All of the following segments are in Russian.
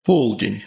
Полдень.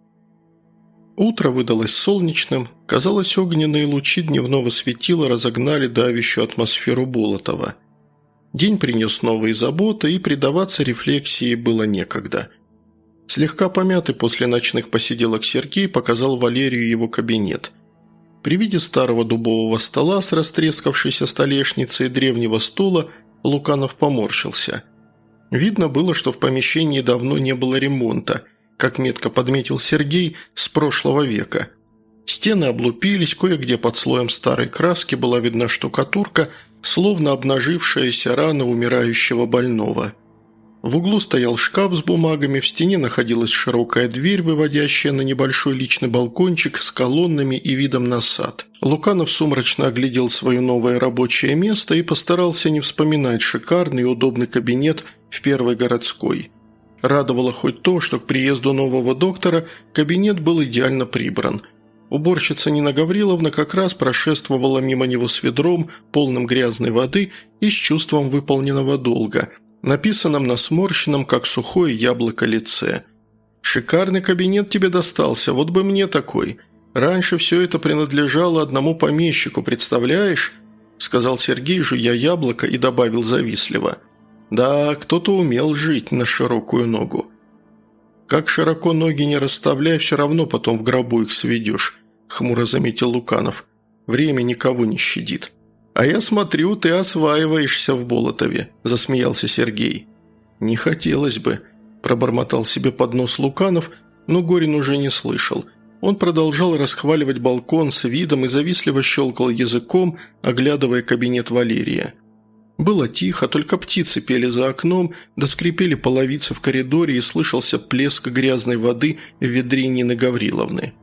Утро выдалось солнечным. Казалось, огненные лучи дневного светила разогнали давящую атмосферу Болотова. День принес новые заботы, и предаваться рефлексии было некогда. Слегка помятый после ночных посиделок Сергей показал Валерию его кабинет. При виде старого дубового стола с растрескавшейся столешницей и древнего стула Луканов поморщился. Видно было, что в помещении давно не было ремонта, как метко подметил Сергей, с прошлого века. Стены облупились, кое-где под слоем старой краски была видна штукатурка, словно обнажившаяся рана умирающего больного. В углу стоял шкаф с бумагами, в стене находилась широкая дверь, выводящая на небольшой личный балкончик с колоннами и видом на сад. Луканов сумрачно оглядел свое новое рабочее место и постарался не вспоминать шикарный и удобный кабинет в Первой городской. Радовало хоть то, что к приезду нового доктора кабинет был идеально прибран. Уборщица Нина Гавриловна как раз прошествовала мимо него с ведром, полным грязной воды и с чувством выполненного долга, написанным на сморщенном, как сухое яблоко, лице. «Шикарный кабинет тебе достался, вот бы мне такой. Раньше все это принадлежало одному помещику, представляешь?» – сказал Сергей, жуя яблоко, и добавил завистливо. «Да, кто-то умел жить на широкую ногу». «Как широко ноги не расставляй, все равно потом в гробу их сведешь», – хмуро заметил Луканов. «Время никого не щадит». «А я смотрю, ты осваиваешься в Болотове», – засмеялся Сергей. «Не хотелось бы», – пробормотал себе под нос Луканов, но Горин уже не слышал. Он продолжал расхваливать балкон с видом и завистливо щелкал языком, оглядывая кабинет Валерия. Было тихо, только птицы пели за окном, да скрипели половицы в коридоре и слышался плеск грязной воды в ведре Нины Гавриловны.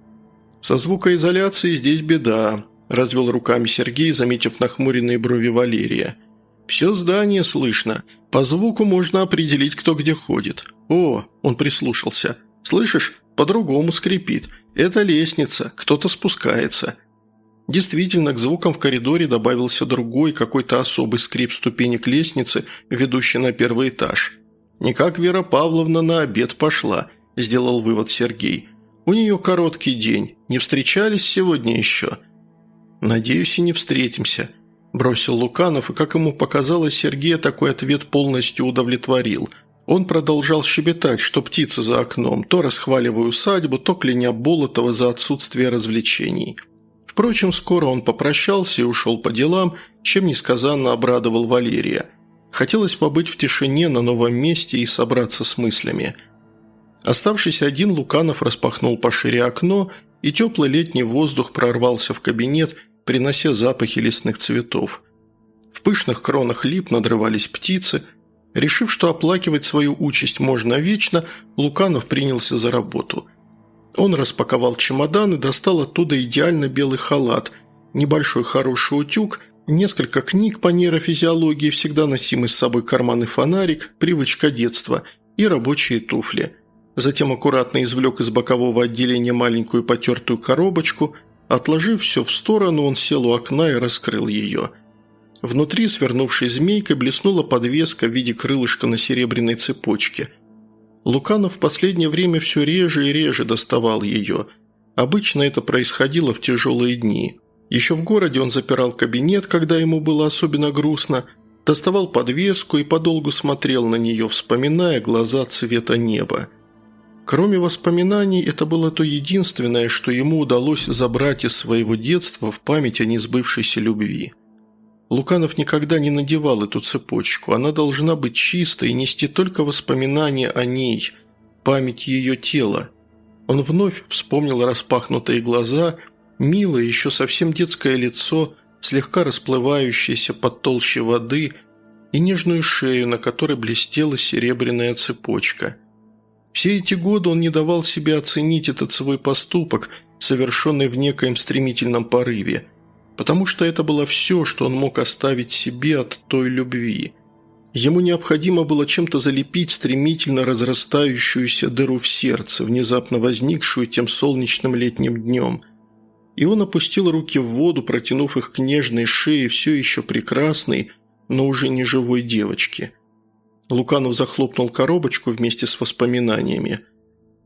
«Со звукоизоляцией здесь беда», – развел руками Сергей, заметив нахмуренные брови Валерия. «Все здание слышно. По звуку можно определить, кто где ходит. О!» – он прислушался. «Слышишь? По-другому скрипит. Это лестница, кто-то спускается». Действительно, к звукам в коридоре добавился другой, какой-то особый скрип ступенек лестницы, ведущей на первый этаж. «Никак Вера Павловна на обед пошла», – сделал вывод Сергей. «У нее короткий день. Не встречались сегодня еще?» «Надеюсь, и не встретимся», – бросил Луканов, и, как ему показалось, Сергея такой ответ полностью удовлетворил. Он продолжал щебетать, что птицы за окном, то расхваливая усадьбу, то кляня Болотова за отсутствие развлечений. Впрочем, скоро он попрощался и ушел по делам, чем несказанно обрадовал Валерия. Хотелось побыть в тишине на новом месте и собраться с мыслями. Оставшись один, Луканов распахнул пошире окно, и теплый летний воздух прорвался в кабинет, принося запахи лесных цветов. В пышных кронах лип надрывались птицы. Решив, что оплакивать свою участь можно вечно, Луканов принялся за работу. Он распаковал чемодан и достал оттуда идеально белый халат, небольшой хороший утюг, несколько книг по нейрофизиологии, всегда носимый с собой карманный фонарик, привычка детства и рабочие туфли. Затем аккуратно извлек из бокового отделения маленькую потертую коробочку. Отложив все в сторону, он сел у окна и раскрыл ее. Внутри, свернувшись змейкой, блеснула подвеска в виде крылышка на серебряной цепочке. Луканов в последнее время все реже и реже доставал ее. Обычно это происходило в тяжелые дни. Еще в городе он запирал кабинет, когда ему было особенно грустно, доставал подвеску и подолгу смотрел на нее, вспоминая глаза цвета неба. Кроме воспоминаний, это было то единственное, что ему удалось забрать из своего детства в память о несбывшейся любви. Луканов никогда не надевал эту цепочку. Она должна быть чистой и нести только воспоминания о ней, память ее тела. Он вновь вспомнил распахнутые глаза, милое, еще совсем детское лицо, слегка расплывающееся под толщей воды и нежную шею, на которой блестела серебряная цепочка. Все эти годы он не давал себе оценить этот свой поступок, совершенный в некоем стремительном порыве, потому что это было все, что он мог оставить себе от той любви. Ему необходимо было чем-то залепить стремительно разрастающуюся дыру в сердце, внезапно возникшую тем солнечным летним днем. И он опустил руки в воду, протянув их к нежной шее все еще прекрасной, но уже не живой девочки. Луканов захлопнул коробочку вместе с воспоминаниями.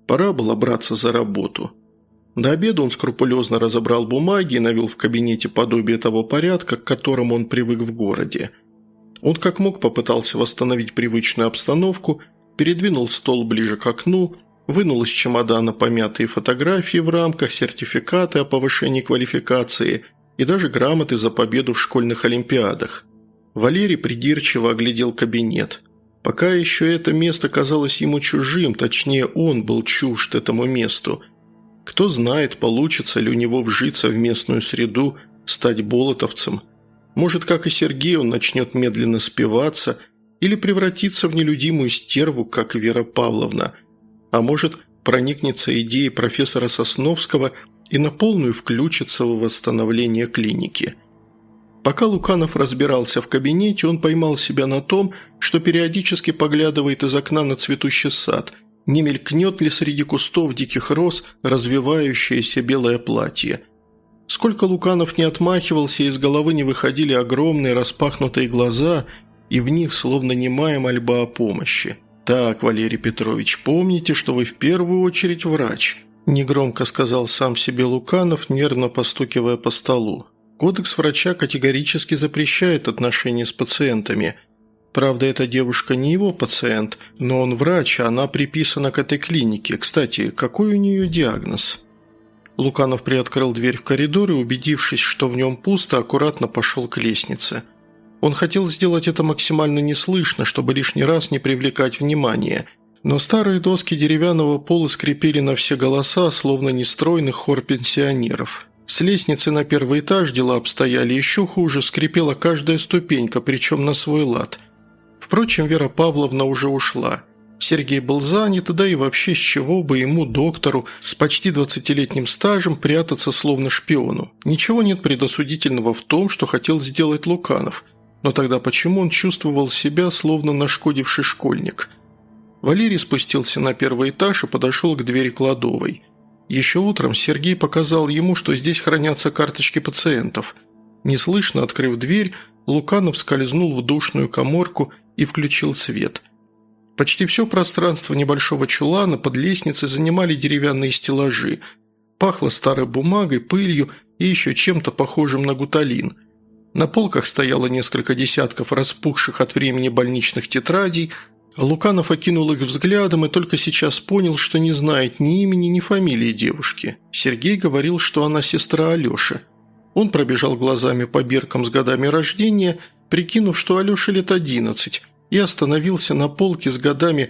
Пора было браться за работу. До обеда он скрупулезно разобрал бумаги и навел в кабинете подобие того порядка, к которому он привык в городе. Он как мог попытался восстановить привычную обстановку, передвинул стол ближе к окну, вынул из чемодана помятые фотографии в рамках, сертификаты о повышении квалификации и даже грамоты за победу в школьных олимпиадах. Валерий придирчиво оглядел кабинет. Пока еще это место казалось ему чужим, точнее, он был чужд этому месту. Кто знает, получится ли у него вжиться в местную среду, стать болотовцем. Может, как и Сергей, он начнет медленно спиваться или превратиться в нелюдимую стерву, как Вера Павловна. А может, проникнется идеей профессора Сосновского и на полную включится в восстановление клиники. Пока Луканов разбирался в кабинете, он поймал себя на том, что периодически поглядывает из окна на цветущий сад, не мелькнет ли среди кустов диких роз развивающееся белое платье. Сколько Луканов не отмахивался, из головы не выходили огромные распахнутые глаза, и в них словно немая мольба о помощи. «Так, Валерий Петрович, помните, что вы в первую очередь врач», – негромко сказал сам себе Луканов, нервно постукивая по столу. Кодекс врача категорически запрещает отношения с пациентами. Правда, эта девушка не его пациент, но он врач, а она приписана к этой клинике. Кстати, какой у нее диагноз? Луканов приоткрыл дверь в коридор и, убедившись, что в нем пусто, аккуратно пошел к лестнице. Он хотел сделать это максимально неслышно, чтобы лишний раз не привлекать внимания, но старые доски деревянного пола скрипели на все голоса, словно нестройный хор пенсионеров. С лестницы на первый этаж дела обстояли еще хуже, скрипела каждая ступенька, причем на свой лад. Впрочем, Вера Павловна уже ушла. Сергей был занят, да и вообще с чего бы ему, доктору, с почти 20-летним стажем, прятаться словно шпиону. Ничего нет предосудительного в том, что хотел сделать Луканов. Но тогда почему он чувствовал себя, словно нашкодивший школьник? Валерий спустился на первый этаж и подошел к двери кладовой. Еще утром Сергей показал ему, что здесь хранятся карточки пациентов. Неслышно открыв дверь, Луканов скользнул в душную каморку и включил свет. Почти все пространство небольшого чулана под лестницей занимали деревянные стеллажи. Пахло старой бумагой, пылью и еще чем-то похожим на гуталин. На полках стояло несколько десятков распухших от времени больничных тетрадей. Луканов окинул их взглядом и только сейчас понял, что не знает ни имени, ни фамилии девушки. Сергей говорил, что она сестра Алеши. Он пробежал глазами по биркам с годами рождения, прикинув, что Алёше лет 11, и остановился на полке с годами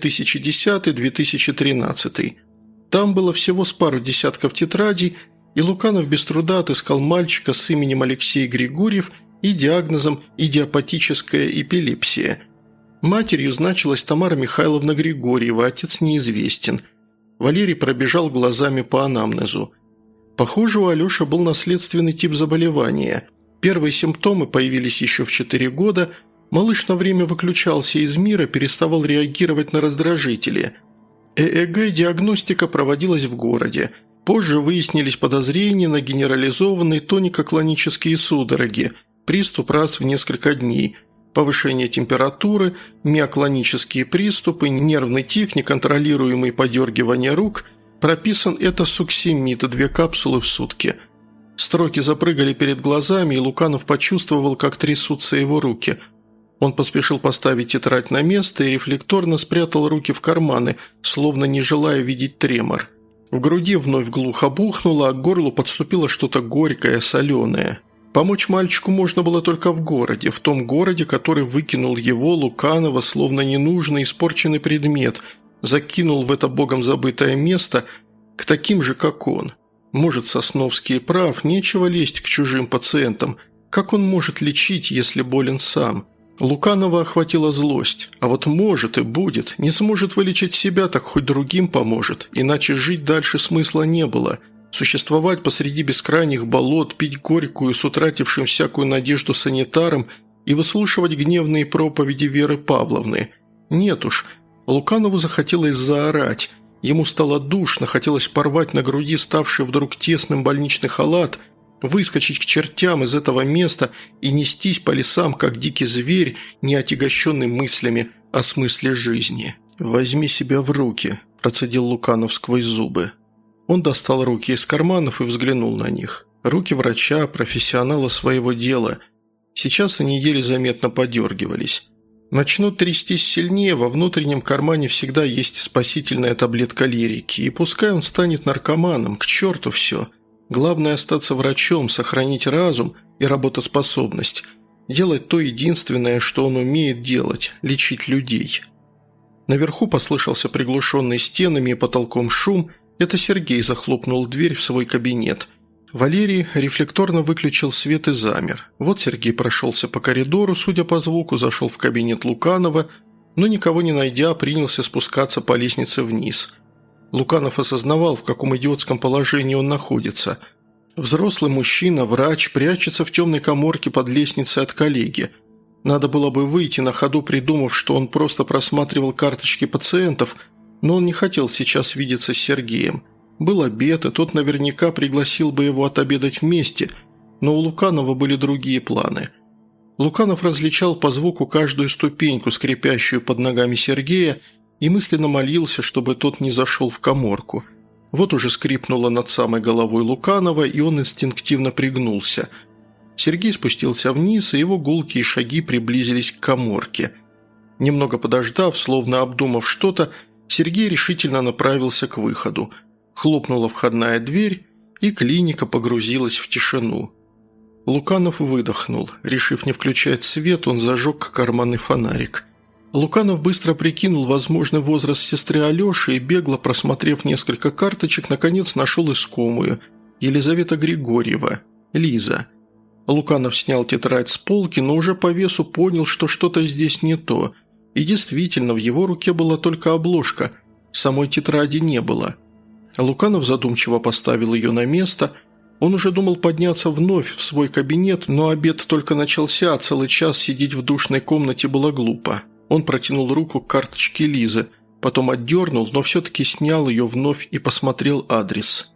2010-2013. Там было всего с пару десятков тетрадей, и Луканов без труда отыскал мальчика с именем Алексей Григорьев и диагнозом «идиопатическая эпилепсия». Матерью значилась Тамара Михайловна Григорьева, отец неизвестен. Валерий пробежал глазами по анамнезу. Похоже, у Алёши был наследственный тип заболевания. Первые симптомы появились еще в 4 года. Малыш на время выключался из мира, переставал реагировать на раздражители. ЭЭГ-диагностика проводилась в городе. Позже выяснились подозрения на генерализованные тонико-клонические судороги, приступ раз в несколько дней – повышение температуры, миоклонические приступы, нервный тик, неконтролируемые подергивания рук. Прописан это суксимид, 2 капсулы в сутки. Строки запрыгали перед глазами, и Луканов почувствовал, как трясутся его руки. Он поспешил поставить тетрадь на место и рефлекторно спрятал руки в карманы, словно не желая видеть тремор. В груди вновь глухо бухнуло, а к горлу подступило что-то горькое, соленое. Помочь мальчику можно было только в городе, в том городе, который выкинул его, Луканова, словно ненужный, испорченный предмет, закинул в это богом забытое место к таким же, как он. Может, Сосновский прав, нечего лезть к чужим пациентам. Как он может лечить, если болен сам? Луканова охватила злость. А вот может и будет. Не сможет вылечить себя, так хоть другим поможет. Иначе жить дальше смысла не было. Существовать посреди бескрайних болот, пить горькую с утратившим всякую надежду санитаром и выслушивать гневные проповеди Веры Павловны. Нет уж, Луканову захотелось заорать. Ему стало душно, хотелось порвать на груди ставший вдруг тесным больничный халат, выскочить к чертям из этого места и нестись по лесам, как дикий зверь, не отягощенный мыслями о смысле жизни. «Возьми себя в руки», – процедил Луканов сквозь зубы. Он достал руки из карманов и взглянул на них. Руки врача, профессионала своего дела. Сейчас они еле заметно подергивались. Начнут трястись сильнее, во внутреннем кармане всегда есть спасительная таблетка лирики, и пускай он станет наркоманом, к черту все. Главное остаться врачом, сохранить разум и работоспособность, делать то единственное, что он умеет делать – лечить людей. Наверху послышался приглушенный стенами и потолком шум, это Сергей захлопнул дверь в свой кабинет. Валерий рефлекторно выключил свет и замер. Вот Сергей прошелся по коридору, судя по звуку, зашел в кабинет Луканова, но никого не найдя, принялся спускаться по лестнице вниз. Луканов осознавал, в каком идиотском положении он находится. Взрослый мужчина, врач, прячется в темной каморке под лестницей от коллеги. Надо было бы выйти на ходу, придумав, что он просто просматривал карточки пациентов, но он не хотел сейчас видеться с Сергеем. Был обед, и тот наверняка пригласил бы его отобедать вместе, но у Луканова были другие планы. Луканов различал по звуку каждую ступеньку, скрипящую под ногами Сергея, и мысленно молился, чтобы тот не зашел в каморку. Вот уже скрипнуло над самой головой Луканова, и он инстинктивно пригнулся. Сергей спустился вниз, и его гулкие шаги приблизились к каморке. Немного подождав, словно обдумав что-то, Сергей решительно направился к выходу. Хлопнула входная дверь, и клиника погрузилась в тишину. Луканов выдохнул. Решив не включать свет, он зажег карманный фонарик. Луканов быстро прикинул возможный возраст сестры Алеши и, бегло просмотрев несколько карточек, наконец нашел искомую – Елизавета Григорьева, Лиза. Луканов снял тетрадь с полки, но уже по весу понял, что что-то здесь не то. И действительно, в его руке была только обложка, самой тетради не было. Луканов задумчиво поставил ее на место. Он уже думал подняться вновь в свой кабинет, но обед только начался, а целый час сидеть в душной комнате было глупо. Он протянул руку к карточке Лизы, потом отдернул, но все-таки снял ее вновь и посмотрел адрес.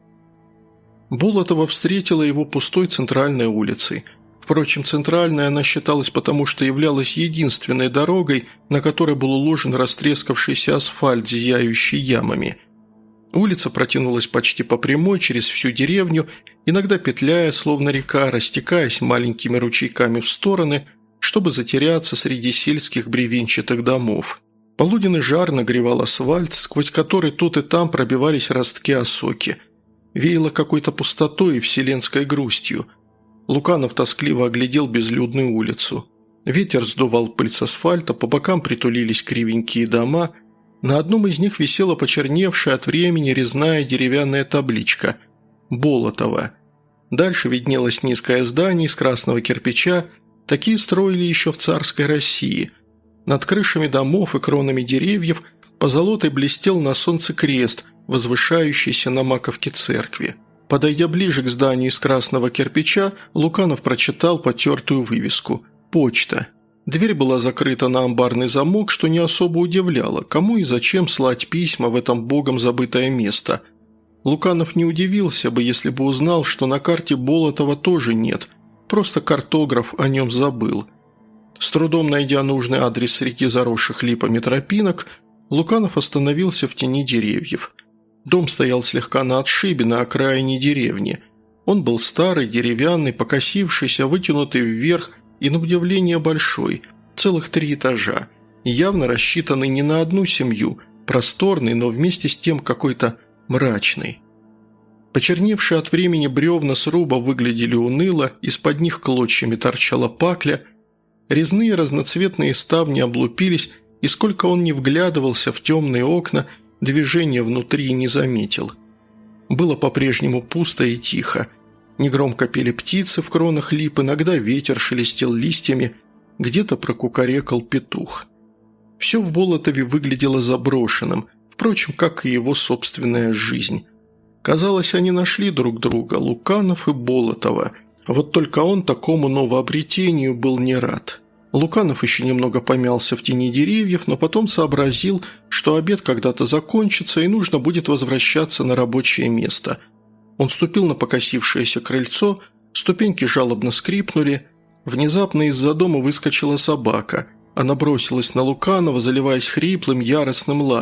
Болотова встретила его пустой центральной улицей. Впрочем, центральной она считалась потому, что являлась единственной дорогой, на которой был уложен растрескавшийся асфальт, зияющий ямами. Улица протянулась почти по прямой через всю деревню, иногда петляя, словно река, растекаясь маленькими ручейками в стороны, чтобы затеряться среди сельских бревенчатых домов. Полуденный жар нагревал асфальт, сквозь который тут и там пробивались ростки осоки. Веяло какой-то пустотой и вселенской грустью. Луканов тоскливо оглядел безлюдную улицу. Ветер сдувал пыль с асфальта, по бокам притулились кривенькие дома. На одном из них висела почерневшая от времени резная деревянная табличка «Болотова». Дальше виднелось низкое здание из красного кирпича. Такие строили еще в царской России. Над крышами домов и кронами деревьев позолотой блестел на солнце крест, возвышающийся на маковке церкви. Подойдя ближе к зданию из красного кирпича, Луканов прочитал потертую вывеску «Почта». Дверь была закрыта на амбарный замок, что не особо удивляло, кому и зачем слать письма в этом богом забытое место. Луканов не удивился бы, если бы узнал, что на карте Болотова тоже нет, просто картограф о нем забыл. С трудом найдя нужный адрес среди заросших липами тропинок, Луканов остановился в тени деревьев. Дом стоял слегка на отшибе, на окраине деревни. Он был старый, деревянный, покосившийся, вытянутый вверх и, на удивление, большой, целых 3 этажа, явно рассчитанный не на одну семью, просторный, но вместе с тем какой-то мрачный. Почерневшие от времени бревна сруба выглядели уныло, из-под них клочьями торчала пакля, резные разноцветные ставни облупились, и сколько он ни вглядывался в темные окна, движения внутри не заметил. Было по-прежнему пусто и тихо. Негромко пели птицы в кронах лип, иногда ветер шелестел листьями, где-то прокукарекал петух. Все в Болотове выглядело заброшенным, впрочем, как и его собственная жизнь. Казалось, они нашли друг друга, Луканов и Болотова. Вот только он такому новообретению был не рад. Луканов еще немного помялся в тени деревьев, но потом сообразил, что обед когда-то закончится и нужно будет возвращаться на рабочее место. Он ступил на покосившееся крыльцо, ступеньки жалобно скрипнули. Внезапно из-за дома выскочила собака. Она бросилась на Луканова, заливаясь хриплым, яростным лаем.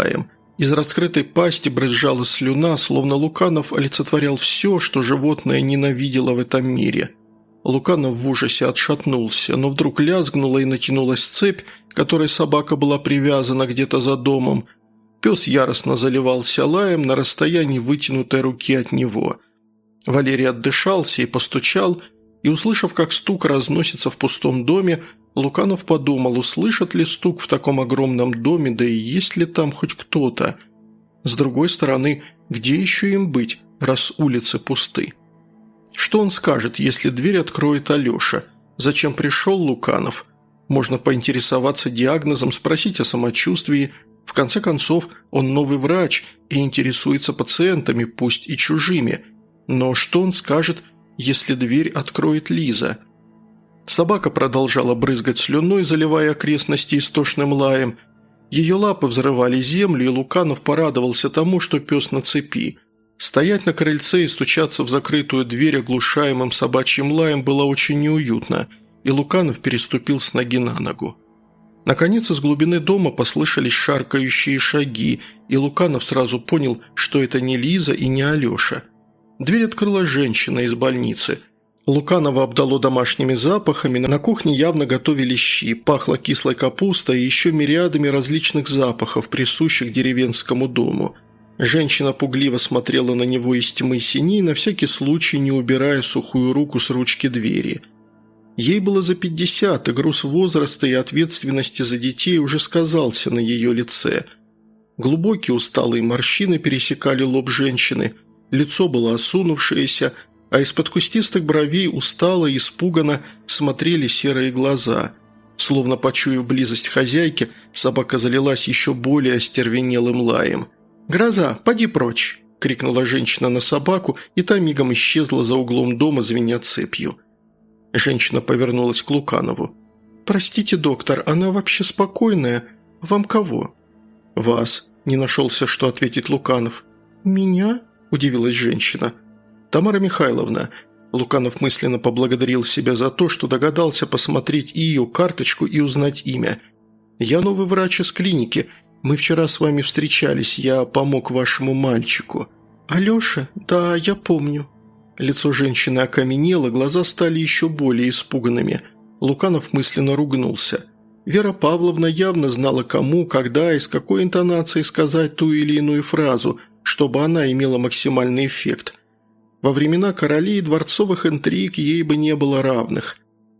Из раскрытой пасти брызжала слюна, словно Луканов олицетворял все, что животное ненавидело в этом мире. Луканов в ужасе отшатнулся, но вдруг лязгнула и натянулась цепь, к которой собака была привязана где-то за домом. Пес яростно заливался лаем на расстоянии вытянутой руки от него. Валерий отдышался и постучал, и, услышав, как стук разносится в пустом доме, Луканов подумал, услышат ли стук в таком огромном доме, да и есть ли там хоть кто-то. С другой стороны, где еще им быть, раз улицы пусты? Что он скажет, если дверь откроет Алеша? Зачем пришел Луканов? Можно поинтересоваться диагнозом, спросить о самочувствии. В конце концов, он новый врач и интересуется пациентами, пусть и чужими. Но что он скажет, если дверь откроет Лиза? Собака продолжала брызгать слюной, заливая окрестности истошным лаем. Ее лапы взрывали землю, и Луканов порадовался тому, что пес на цепи. Стоять на крыльце и стучаться в закрытую дверь оглушаемым собачьим лаем было очень неуютно, и Луканов переступил с ноги на ногу. Наконец из глубины дома послышались шаркающие шаги, и Луканов сразу понял, что это не Лиза и не Алеша. Дверь открыла женщина из больницы. Луканова обдало домашними запахами, на кухне явно готовили щи, пахло кислой капустой и еще мириадами различных запахов, присущих деревенскому дому. Женщина пугливо смотрела на него из тьмы синей, на всякий случай не убирая сухую руку с ручки двери. Ей было за 50, и груз возраста и ответственности за детей уже сказался на ее лице. Глубокие усталые морщины пересекали лоб женщины, лицо было осунувшееся, а из-под кустистых бровей устало и испуганно смотрели серые глаза. Словно почуяв близость хозяйки, собака залилась еще более остервенелым лаем. «Гроза, поди прочь!» – крикнула женщина на собаку, и та мигом исчезла за углом дома, звеня цепью. Женщина повернулась к Луканову. «Простите, доктор, она вообще спокойная. Вам кого?» «Вас», – не нашелся, что ответить Луканов. «Меня?» – удивилась женщина. «Тамара Михайловна», – Луканов мысленно поблагодарил себя за то, что догадался посмотреть и ее карточку и узнать имя. «Я новый врач из клиники. Мы вчера с вами встречались, я помог вашему мальчику». «Алеша? Да, я помню». Лицо женщины окаменело, глаза стали еще более испуганными. Луканов мысленно ругнулся. Вера Павловна явно знала, кому, когда и с какой интонацией сказать ту или иную фразу, чтобы она имела максимальный эффект. Во времена королей и дворцовых интриг ей бы не было равных.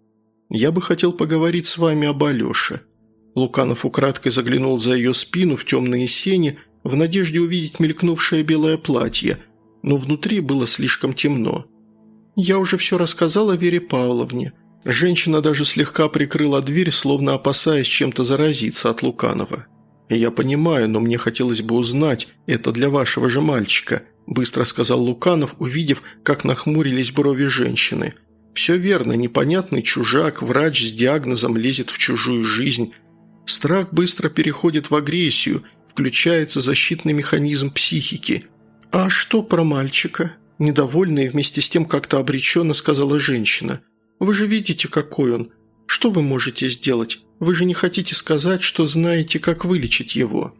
«Я бы хотел поговорить с вами об Алёше». Луканов украдкой заглянул за ее спину в темные сени, в надежде увидеть мелькнувшее белое платье, но внутри было слишком темно. «Я уже все рассказала Вере Павловне». Женщина даже слегка прикрыла дверь, словно опасаясь чем-то заразиться от Луканова. «Я понимаю, но мне хотелось бы узнать, это для вашего же мальчика», – быстро сказал Луканов, увидев, как нахмурились брови женщины. «Все верно, непонятный чужак, врач с диагнозом лезет в чужую жизнь. Страх быстро переходит в агрессию, включается защитный механизм психики». «А что про мальчика?» – недовольная и вместе с тем как-то обреченно сказала женщина. «Вы же видите, какой он. Что вы можете сделать? Вы же не хотите сказать, что знаете, как вылечить его?»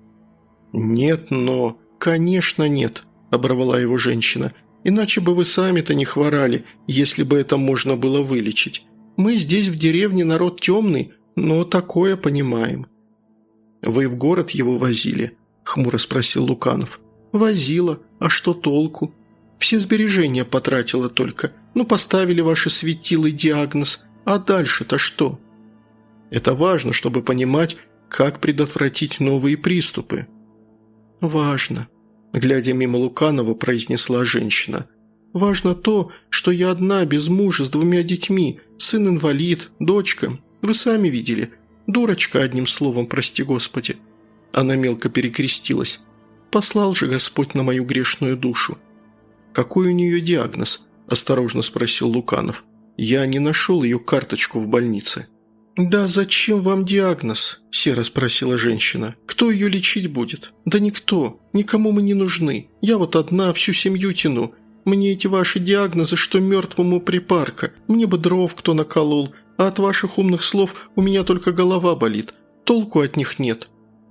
«Нет, но...» «Конечно нет», – оборвала его женщина. «Иначе бы вы сами-то не хворали, если бы это можно было вылечить. Мы здесь в деревне народ темный, но такое понимаем». «Вы в город его возили?» – хмуро спросил Луканов. «Возила. А что толку? Все сбережения потратила только. Ну, поставили ваши светилы диагноз. А дальше-то что?» «Это важно, чтобы понимать, как предотвратить новые приступы». «Важно», – глядя мимо Луканова, произнесла женщина. «Важно то, что я одна, без мужа, с 2 детьми, сын инвалид, дочка. Вы сами видели. Дурочка, одним словом, прости господи». Она мелко перекрестилась. «Послал же Господь на мою грешную душу». «Какой у нее диагноз?» – осторожно спросил Луканов. «Я не нашел ее карточку в больнице». «Да зачем вам диагноз?» – серо спросила женщина. «Кто ее лечить будет?» «Да никто. Никому мы не нужны. Я вот одна всю семью тяну. Мне эти ваши диагнозы, что мертвому припарка. Мне бы дров кто наколол. А от ваших умных слов у меня только голова болит. Толку от них нет».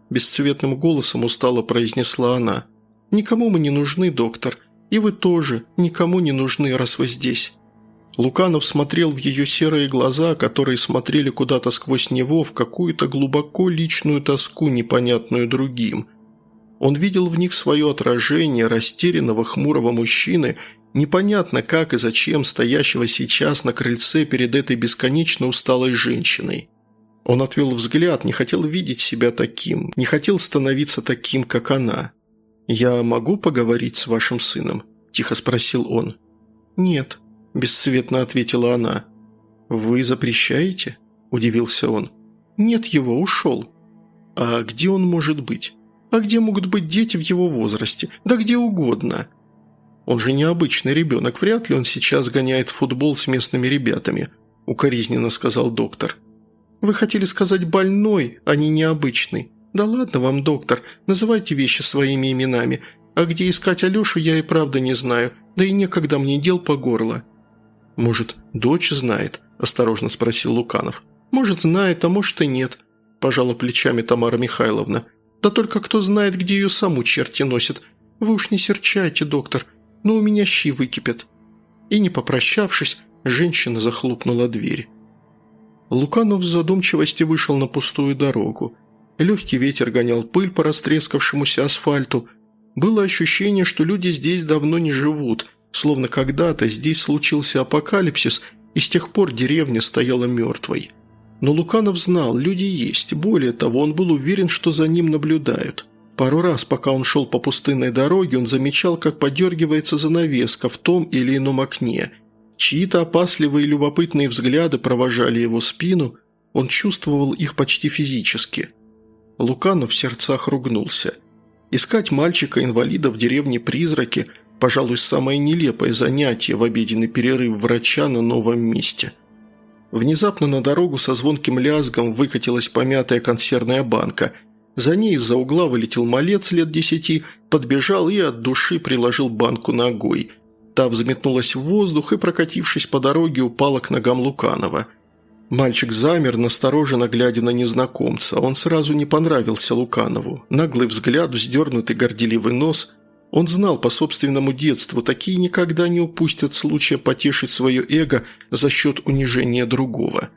– бесцветным голосом устало произнесла она. «Никому мы не нужны, доктор. И вы тоже никому не нужны, раз вы здесь». Луканов смотрел в ее серые глаза, которые смотрели куда-то сквозь него в какую-то глубоко личную тоску, непонятную другим. Он видел в них свое отражение растерянного хмурого мужчины, непонятно как и зачем стоящего сейчас на крыльце перед этой бесконечно усталой женщиной. Он отвел взгляд, не хотел видеть себя таким, не хотел становиться таким, как она. «Я могу поговорить с вашим сыном?» – тихо спросил он. «Нет», – бесцветно ответила она. «Вы запрещаете?» – удивился он. «Нет его, ушел». «А где он может быть? А где могут быть дети в его возрасте? Да где угодно». «Он же необычный ребенок, вряд ли он сейчас гоняет в футбол с местными ребятами», – укоризненно сказал доктор. «Вы хотели сказать больной, а не необычный. Да ладно вам, доктор, называйте вещи своими именами. А где искать Алешу, я и правда не знаю, да и некогда мне дел по горло». «Может, дочь знает?» – осторожно спросил Луканов. «Может, знает, а может и нет», – пожала плечами Тамара Михайловна. «Да только кто знает, где ее саму черти носят. Вы уж не серчайте, доктор, но у меня щи выкипят». И, не попрощавшись, женщина захлопнула дверь. Луканов в задумчивости вышел на пустую дорогу. Легкий ветер гонял пыль по растрескавшемуся асфальту. Было ощущение, что люди здесь давно не живут, словно когда-то здесь случился апокалипсис, и с тех пор деревня стояла мертвой. Но Луканов знал, люди есть, более того, он был уверен, что за ним наблюдают. Пару раз, пока он шел по пустынной дороге, он замечал, как подергивается занавеска в том или ином окне. Чьи-то опасливые и любопытные взгляды провожали его спину, он чувствовал их почти физически. Луканов в сердцах ругнулся. Искать мальчика-инвалида в деревне-призраке – пожалуй, самое нелепое занятие в обеденный перерыв врача на новом месте. Внезапно на дорогу со звонким лязгом выкатилась помятая консервная банка. За ней из-за угла вылетел малец лет 10, подбежал и от души приложил банку ногой. Та взметнулась в воздух и, прокатившись по дороге, упала к ногам Луканова. Мальчик замер, настороженно глядя на незнакомца. Он сразу не понравился Луканову. Наглый взгляд, вздернутый горделивый нос. Он знал по собственному детству, такие никогда не упустят случая потешить свое эго за счет унижения другого.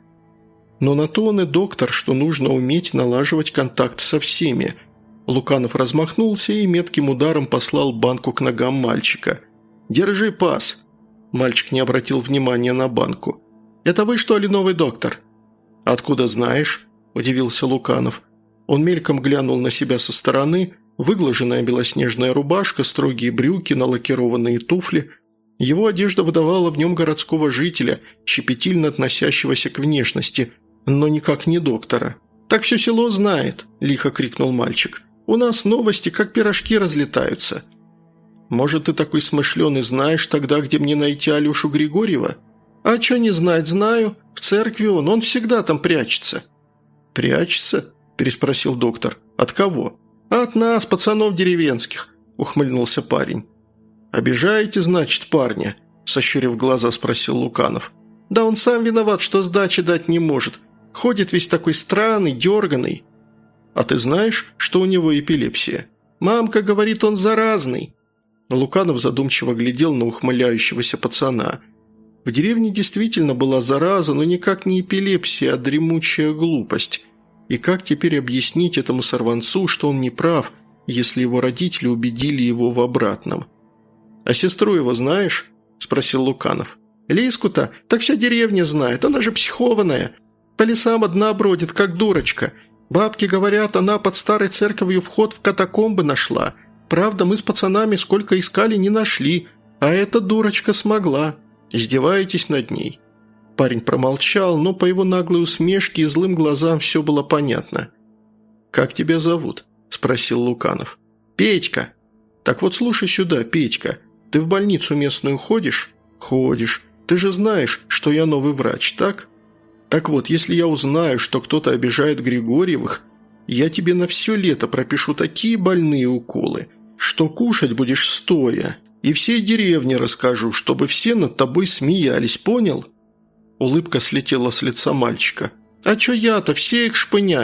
Но на то он и доктор, что нужно уметь налаживать контакт со всеми. Луканов размахнулся и метким ударом послал банку к ногам мальчика. «Держи пас!» Мальчик не обратил внимания на банку. «Это вы, что ли, новый доктор?» «Откуда знаешь?» – удивился Луканов. Он мельком глянул на себя со стороны. Выглаженная белоснежная рубашка, строгие брюки, налакированные туфли. Его одежда выдавала в нем городского жителя, щепетильно относящегося к внешности, но никак не доктора. «Так все село знает», – лихо крикнул мальчик. «У нас новости, как пирожки, разлетаются». «Может, ты такой смышленый знаешь тогда, где мне найти Алешу Григорьева?» «А что не знать, знаю. В церкви он всегда там прячется». «Прячется?» – переспросил доктор. «От кого?» «От нас, пацанов деревенских», – ухмыльнулся парень. «Обижаете, значит, парня?» – сощурив глаза, спросил Луканов. «Да он сам виноват, что сдачи дать не может. Ходит весь такой странный, дерганый». «А ты знаешь, что у него эпилепсия?» «Мамка говорит, он заразный». Луканов задумчиво глядел на ухмыляющегося пацана. В деревне действительно была зараза, но никак не эпилепсия, а дремучая глупость. И как теперь объяснить этому сорванцу, что он не прав, если его родители убедили его в обратном? «А сестру его знаешь?» – спросил Луканов. «Лиску-то? Так вся деревня знает, она же психованная. По лесам одна бродит, как дурочка. Бабки говорят, она под старой церковью вход в катакомбы нашла. Правда, мы с пацанами сколько искали, не нашли, а эта дурочка смогла. Издеваетесь над ней?» Парень промолчал, но по его наглой усмешке и злым глазам все было понятно. «Как тебя зовут?» – спросил Луканов. «Петька». «Так вот слушай сюда, Петька, ты в больницу местную ходишь?» «Ходишь. Ты же знаешь, что я новый врач, так? Так вот, если я узнаю, что кто-то обижает Григорьевых, я тебе на все лето пропишу такие больные уколы, что кушать будешь стоя, и всей деревне расскажу, чтобы все над тобой смеялись, понял?» Улыбка слетела с лица мальчика. «А чё я-то? Все их шпыняют».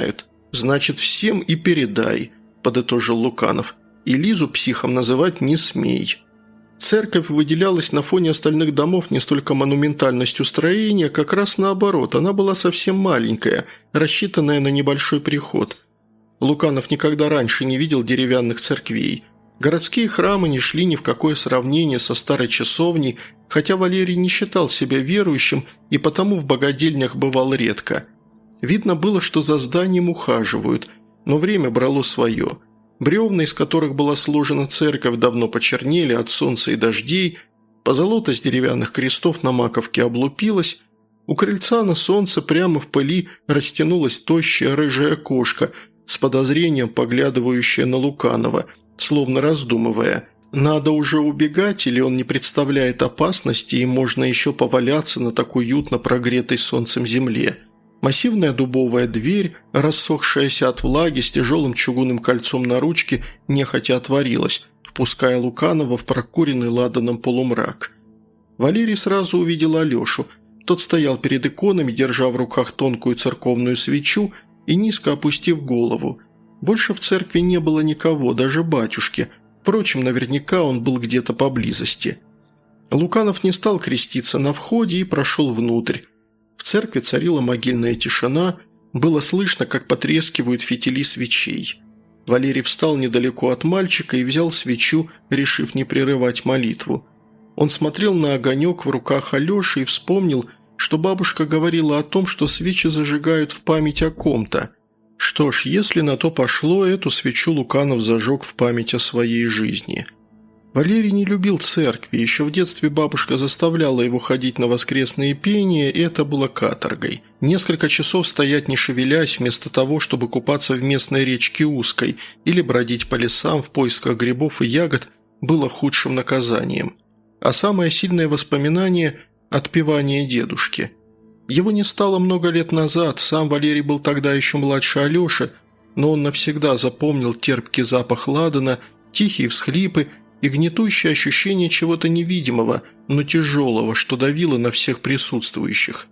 «Значит, всем и передай», – подытожил Луканов. «И Лизу психом называть не смей». Церковь выделялась на фоне остальных домов не столько монументальностью строения, как раз наоборот, она была совсем маленькая, рассчитанная на небольшой приход. Луканов никогда раньше не видел деревянных церквей. Городские храмы не шли ни в какое сравнение со старой часовней, хотя Валерий не считал себя верующим и потому в богадельнях бывал редко. Видно было, что за зданием ухаживают, но время брало свое. Бревна, из которых была сложена церковь, давно почернели от солнца и дождей, позолота с деревянных крестов на маковке облупилась, у крыльца на солнце прямо в пыли растянулась тощая рыжая кошка, с подозрением поглядывающая на Луканова, словно раздумывая, надо уже убегать или он не представляет опасности и можно еще поваляться на так уютно прогретой солнцем земле. Массивная дубовая дверь, рассохшаяся от влаги с тяжелым чугунным кольцом на ручке, нехотя отворилась, впуская Луканова в прокуренный ладаном полумрак. Валерий сразу увидел Алешу. Тот стоял перед иконами, держа в руках тонкую церковную свечу и низко опустив голову. Больше в церкви не было никого, даже батюшки. Впрочем, наверняка он был где-то поблизости. Луканов не стал креститься на входе и прошел внутрь. В церкви царила могильная тишина, было слышно, как потрескивают фитили свечей. Валерий встал недалеко от мальчика и взял свечу, решив не прерывать молитву. Он смотрел на огонек в руках Алеши и вспомнил, что бабушка говорила о том, что свечи зажигают в память о ком-то. Что ж, если на то пошло, эту свечу Луканов зажег в память о своей жизни. Валерий не любил церкви, еще в детстве бабушка заставляла его ходить на воскресные пения, и это было каторгой. Несколько часов стоять не шевелясь, вместо того, чтобы купаться в местной речке Узкой или бродить по лесам в поисках грибов и ягод, было худшим наказанием. А самое сильное воспоминание – отпевание дедушки. Его не стало много лет назад, сам Валерий был тогда еще младше Алеши, но он навсегда запомнил терпкий запах ладана, тихие всхлипы и гнетущее ощущение чего-то невидимого, но тяжелого, что давило на всех присутствующих.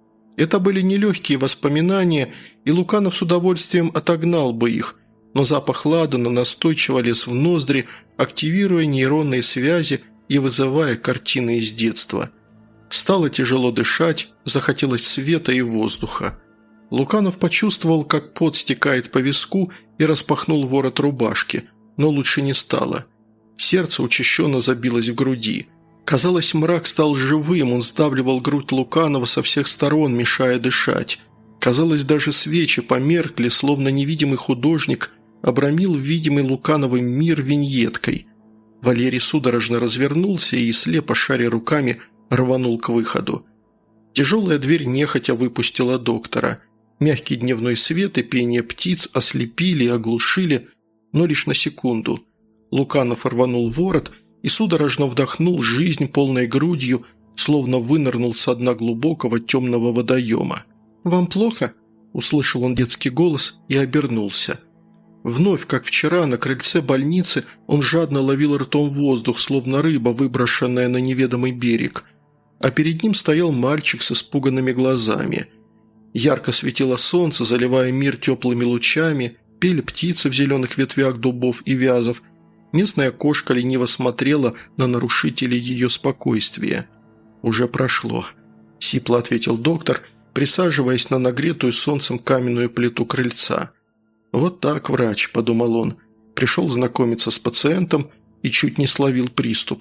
Это были нелегкие воспоминания, и Луканов с удовольствием отогнал бы их, но запах ладана настойчиво лез в ноздри, активируя нейронные связи и вызывая картины из детства. Стало тяжело дышать, захотелось света и воздуха. Луканов почувствовал, как пот стекает по виску и распахнул ворот рубашки, но лучше не стало. Сердце учащенно забилось в груди. Казалось, мрак стал живым, он сдавливал грудь Луканова со всех сторон, мешая дышать. Казалось, даже свечи померкли, словно невидимый художник обрамил видимый Лукановым мир виньеткой. Валерий судорожно развернулся и, слепо шаря руками, рванул к выходу. Тяжелая дверь нехотя выпустила доктора. Мягкий дневной свет и пение птиц ослепили и оглушили, но лишь на секунду. Луканов рванул ворот и судорожно вдохнул жизнь полной грудью, словно вынырнул со дна глубокого темного водоема. «Вам плохо?» – услышал он детский голос и обернулся. Вновь, как вчера, на крыльце больницы он жадно ловил ртом воздух, словно рыба, выброшенная на неведомый берег. А перед ним стоял мальчик с испуганными глазами. Ярко светило солнце, заливая мир теплыми лучами, пели птицы в зеленых ветвях дубов и вязов. Местная кошка лениво смотрела на нарушителей ее спокойствия. «Уже прошло», – сипло ответил доктор, присаживаясь на нагретую солнцем каменную плиту крыльца. «Вот так, врач», – подумал он, пришел знакомиться с пациентом и чуть не словил приступ.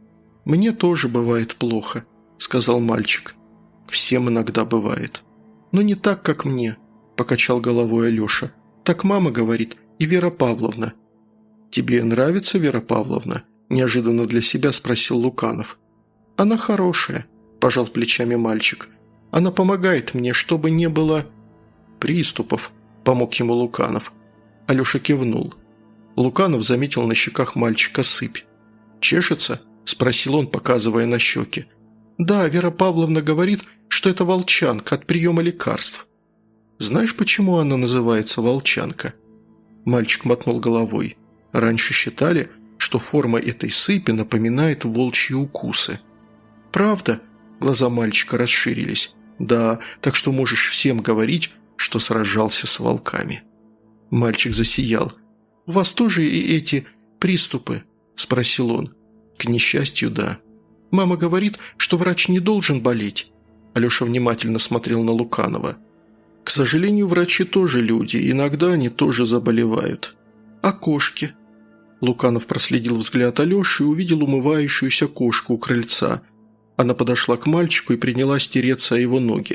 «Мне тоже бывает плохо», – сказал мальчик. «Всем иногда бывает». «Но не так, как мне», – покачал головой Алеша. «Так мама говорит и Вера Павловна». «Тебе нравится Вера Павловна?» – неожиданно для себя спросил Луканов. «Она хорошая», – пожал плечами мальчик. «Она помогает мне, чтобы не было...» «Приступов», – помог ему Луканов. Алеша кивнул. Луканов заметил на щеках мальчика сыпь. «Чешется?» – спросил он, показывая на щеки. «Да, Вера Павловна говорит, что это волчанка от приема лекарств». «Знаешь, почему она называется волчанка?» Мальчик мотнул головой. Раньше считали, что форма этой сыпи напоминает волчьи укусы. «Правда?» – глаза мальчика расширились. «Да, так что можешь всем говорить, что сражался с волками». Мальчик засиял. «У вас тоже и эти приступы?» – спросил он. «К несчастью, да. Мама говорит, что врач не должен болеть». Алеша внимательно смотрел на Луканова. «К сожалению, врачи тоже люди, иногда они тоже заболевают». «А кошки?» Луканов проследил взгляд Алеши и увидел умывающуюся кошку у крыльца. Она подошла к мальчику и принялась тереться о его ноги.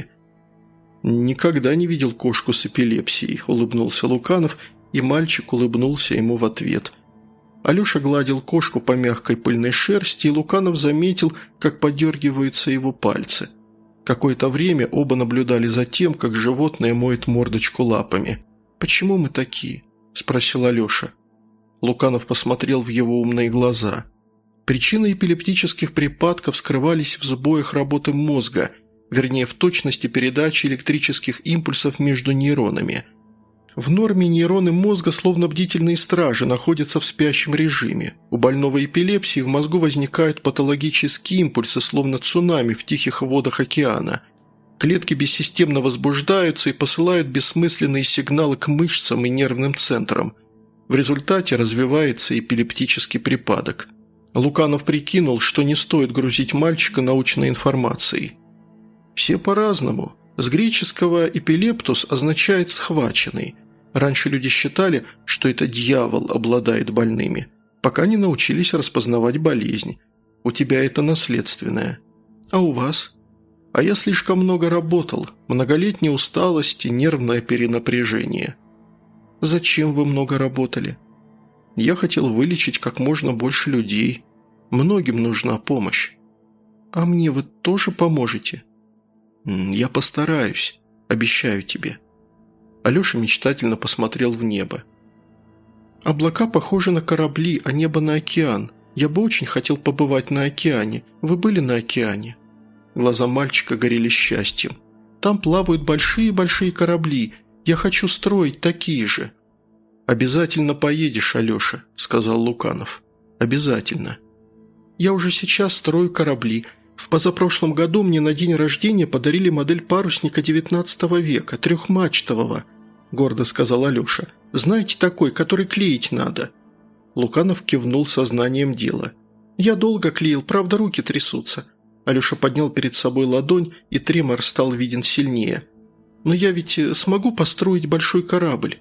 «Никогда не видел кошку с эпилепсией», – улыбнулся Луканов, и мальчик улыбнулся ему в ответ. Алеша гладил кошку по мягкой пыльной шерсти, и Луканов заметил, как подергиваются его пальцы. Какое-то время оба наблюдали за тем, как животное моет мордочку лапами. «Почему мы такие?» – спросил Алеша. Луканов посмотрел в его умные глаза. Причины эпилептических припадков скрывались в сбоях работы мозга, вернее, в точности передачи электрических импульсов между нейронами. В норме нейроны мозга, словно бдительные стражи, находятся в спящем режиме. У больного эпилепсии в мозгу возникают патологические импульсы, словно цунами в тихих водах океана. Клетки бессистемно возбуждаются и посылают бессмысленные сигналы к мышцам и нервным центрам. В результате развивается эпилептический припадок. Луканов прикинул, что не стоит грузить мальчика научной информацией. Все по-разному. С греческого «эпилептус» означает «схваченный». Раньше люди считали, что это дьявол обладает больными, пока не научились распознавать болезнь. У тебя это наследственное. А у вас? А я слишком много работал. Многолетняя усталость и нервное перенапряжение. Зачем вы много работали? Я хотел вылечить как можно больше людей. Многим нужна помощь. А мне вы тоже поможете? Я постараюсь, обещаю тебе. Алеша мечтательно посмотрел в небо. Облака похожи на корабли, а небо на океан. Я бы очень хотел побывать на океане. Вы были на океане? Глаза мальчика горели счастьем. Там плавают большие-большие корабли. Я хочу строить такие же». «Обязательно поедешь, Алеша», – сказал Луканов. «Обязательно». «Я уже сейчас строю корабли. В позапрошлом году мне на день рождения подарили модель парусника XIX века, трехмачтового», – гордо сказал Алеша. «Знаете, такой, который клеить надо». Луканов кивнул сознанием дела. «Я долго клеил, правда, руки трясутся». Алеша поднял перед собой ладонь, и тремор стал виден сильнее. «Но я ведь смогу построить большой корабль».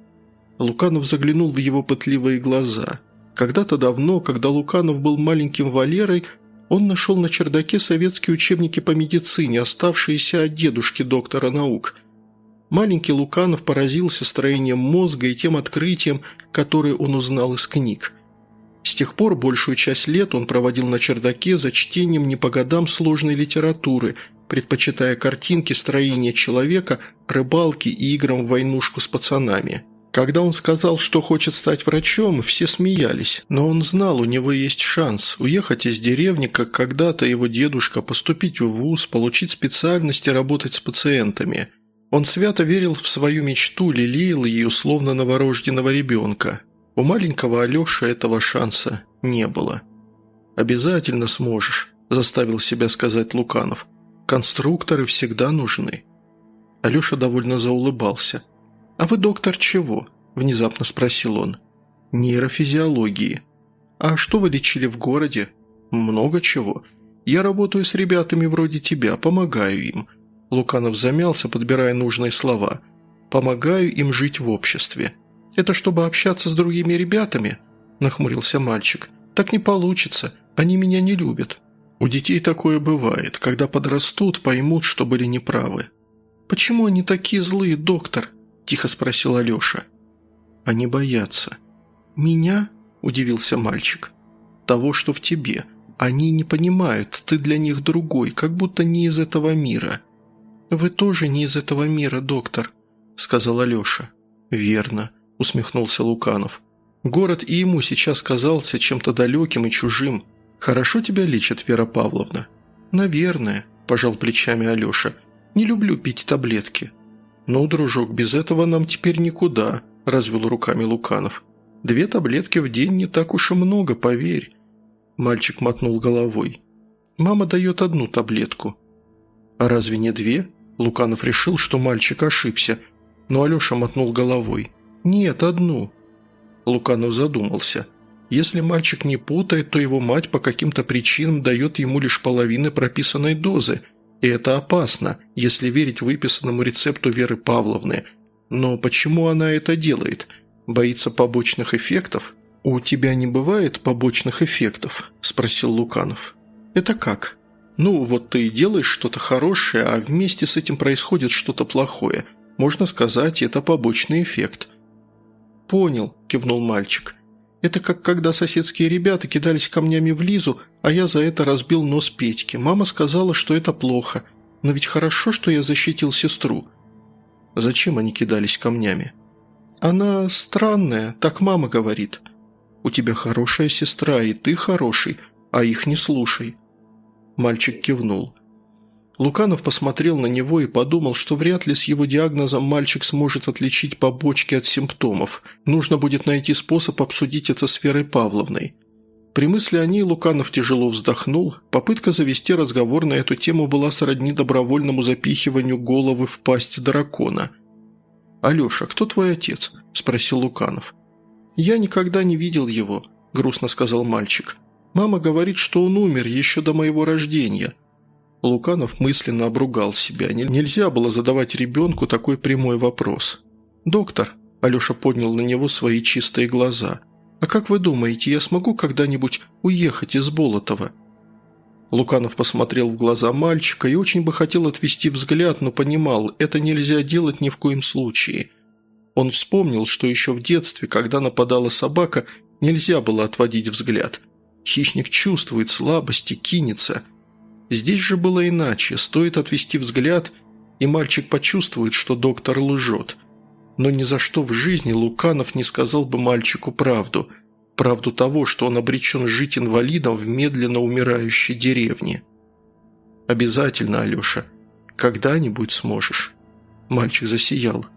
Луканов заглянул в его пытливые глаза. Когда-то давно, когда Луканов был маленьким Валерой, он нашел на чердаке советские учебники по медицине, оставшиеся от дедушки доктора наук. Маленький Луканов поразился строением мозга и тем открытием, которое он узнал из книг. С тех пор большую часть лет он проводил на чердаке за чтением не по годам сложной литературы, предпочитая картинки строения человека, рыбалки и играм в войнушку с пацанами. Когда он сказал, что хочет стать врачом, все смеялись, но он знал, у него есть шанс уехать из деревни, как когда-то его дедушка, поступить в вуз, получить специальность и работать с пациентами. Он свято верил в свою мечту, лелеял ее словно новорожденного ребенка. У маленького Алеши этого шанса не было. «Обязательно сможешь», – заставил себя сказать Луканов. «Конструкторы всегда нужны». Алеша довольно заулыбался. «А вы доктор чего?» – внезапно спросил он. «Нейрофизиологии». «А что вы лечили в городе?» «Много чего. Я работаю с ребятами вроде тебя, помогаю им». Луканов замялся, подбирая нужные слова. «Помогаю им жить в обществе». «Это чтобы общаться с другими ребятами?» – нахмурился мальчик. «Так не получится. Они меня не любят». «У детей такое бывает. Когда подрастут, поймут, что были неправы». «Почему они такие злые, доктор?» – тихо спросил Алеша. «Они боятся». «Меня?» – удивился мальчик. «Того, что в тебе. Они не понимают, ты для них другой, как будто не из этого мира». «Вы тоже не из этого мира, доктор», – сказал Алеша. «Верно», – усмехнулся Луканов. «Город и ему сейчас казался чем-то далеким и чужим. Хорошо тебя лечит Вера Павловна?» «Наверное», – пожал плечами Алеша. «Не люблю пить таблетки». «Ну, дружок, без этого нам теперь никуда», – развел руками Луканов. «2 таблетки в день не так уж и много, поверь». Мальчик мотнул головой. «Мама дает 1 таблетку». «А разве не 2?» Луканов решил, что мальчик ошибся, но Алеша мотнул головой. «Нет, одну». Луканов задумался. Если мальчик не путает, то его мать по каким-то причинам дает ему лишь половину прописанной дозы, и это опасно, если верить выписанному рецепту Веры Павловны. Но почему она это делает? Боится побочных эффектов? «У тебя не бывает побочных эффектов?» – спросил Луканов. «Это как?» «Ну, вот ты делаешь что-то хорошее, а вместе с этим происходит что-то плохое. Можно сказать, это побочный эффект». «Понял», – кивнул мальчик. «Это как когда соседские ребята кидались камнями в Лизу, а я за это разбил нос Петьке. Мама сказала, что это плохо. Но ведь хорошо, что я защитил сестру». «Зачем они кидались камнями?» «Она странная, так мама говорит». «У тебя хорошая сестра, и ты хороший, а их не слушай». Мальчик кивнул. Луканов посмотрел на него и подумал, что вряд ли с его диагнозом мальчик сможет отличить побочки от симптомов. Нужно будет найти способ обсудить это с Верой Павловной. При мысли о ней Луканов тяжело вздохнул. Попытка завести разговор на эту тему была сродни добровольному запихиванию головы в пасть дракона. «Алеша, кто твой отец?» – спросил Луканов. «Я никогда не видел его», – грустно сказал мальчик. «Мама говорит, что он умер еще до моего рождения». Луканов мысленно обругал себя. Нельзя было задавать ребенку такой прямой вопрос. «Доктор», – Алеша поднял на него свои чистые глаза, «а как вы думаете, я смогу когда-нибудь уехать из Болотова?» Луканов посмотрел в глаза мальчика и очень бы хотел отвести взгляд, но понимал, это нельзя делать ни в коем случае. Он вспомнил, что еще в детстве, когда нападала собака, нельзя было отводить взгляд. Хищник чувствует слабость и кинется. Здесь же было иначе. Стоит отвести взгляд, и мальчик почувствует, что доктор лжет. Но ни за что в жизни Луканов не сказал бы мальчику правду. Правду того, что он обречен жить инвалидом в медленно умирающей деревне. «Обязательно, Алеша. Когда-нибудь сможешь». Мальчик засиял.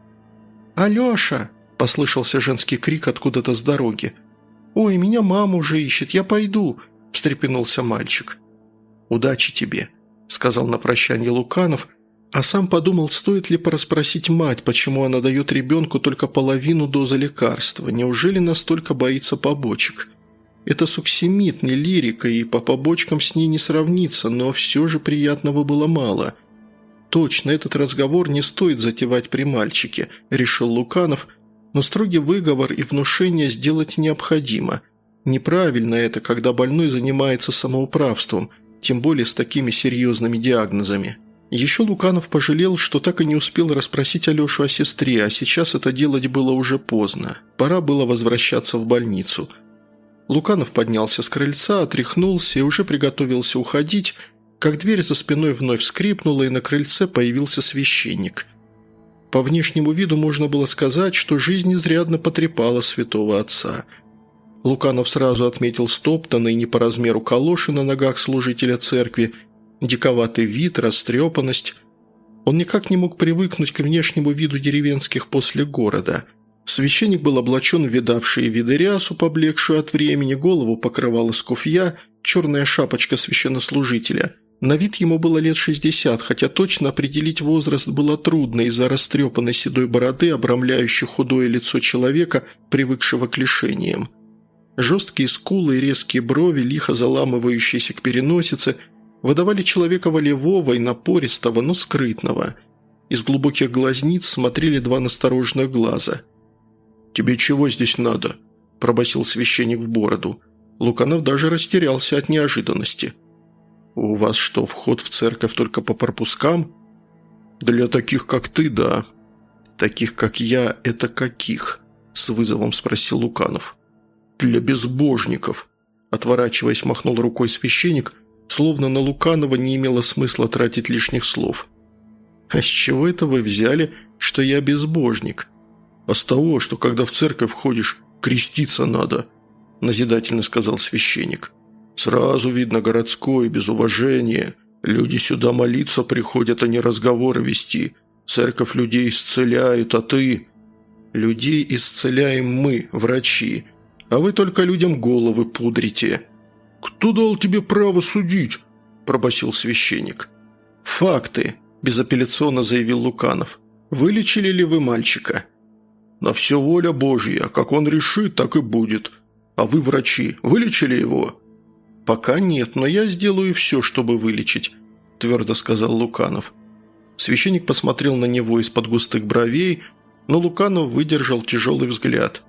«Алеша!» – послышался женский крик откуда-то с дороги. «Ой, меня мама уже ищет, я пойду!» – встрепенулся мальчик. «Удачи тебе!» – сказал на прощание Луканов, а сам подумал, стоит ли порасспросить мать, почему она дает ребенку только половину дозы лекарства. Неужели настолько боится побочек? Это суксимид, не лирика, и по побочкам с ней не сравнится, но все же приятного было мало. «Точно, этот разговор не стоит затевать при мальчике», – решил Луканов, но строгий выговор и внушение сделать необходимо. Неправильно это, когда больной занимается самоуправством, тем более с такими серьезными диагнозами. Еще Луканов пожалел, что так и не успел расспросить Алешу о сестре, а сейчас это делать было уже поздно. Пора было возвращаться в больницу. Луканов поднялся с крыльца, отряхнулся и уже приготовился уходить, как дверь за спиной вновь скрипнула, и на крыльце появился священник. По внешнему виду можно было сказать, что жизнь изрядно потрепала святого отца. Луканов сразу отметил стоптанные не по размеру калоши на ногах служителя церкви, диковатый вид, растрепанность. Он никак не мог привыкнуть к внешнему виду деревенских после города. Священник был облачен в видавшие виды рясу, поблекшую от времени, голову покрывала скуфья, черная шапочка священнослужителя. На вид ему было лет 60, хотя точно определить возраст было трудно из-за растрепанной седой бороды, обрамляющей худое лицо человека, привыкшего к лишениям. Жесткие скулы и резкие брови, лихо заламывающиеся к переносице, выдавали человека волевого и напористого, но скрытного. Из глубоких глазниц смотрели два настороженных глаза. «Тебе чего здесь надо?» – пробасил священник в бороду. Луканов даже растерялся от неожиданности. «У вас что, вход в церковь только по пропускам?» «Для таких, как ты, да». «Таких, как я, это каких?» – с вызовом спросил Луканов. «Для безбожников», – отворачиваясь, махнул рукой священник, словно на Луканова не имело смысла тратить лишних слов. «А с чего это вы взяли, что я безбожник?» «А с того, что когда в церковь ходишь, креститься надо», – назидательно сказал священник. «Сразу видно городской, без уважения. Люди сюда молиться приходят, а не разговоры вести. Церковь людей исцеляет, а ты...» «Людей исцеляем мы, врачи, а вы только людям головы пудрите». «Кто дал тебе право судить?» – пробасил священник. «Факты», – безапелляционно заявил Луканов. «Вылечили ли вы мальчика?» «На все воля Божья, как он решит, так и будет. А вы, врачи, вылечили его?» «Пока нет, но я сделаю все, чтобы вылечить», – твердо сказал Луканов. Священник посмотрел на него из-под густых бровей, но Луканов выдержал тяжелый взгляд.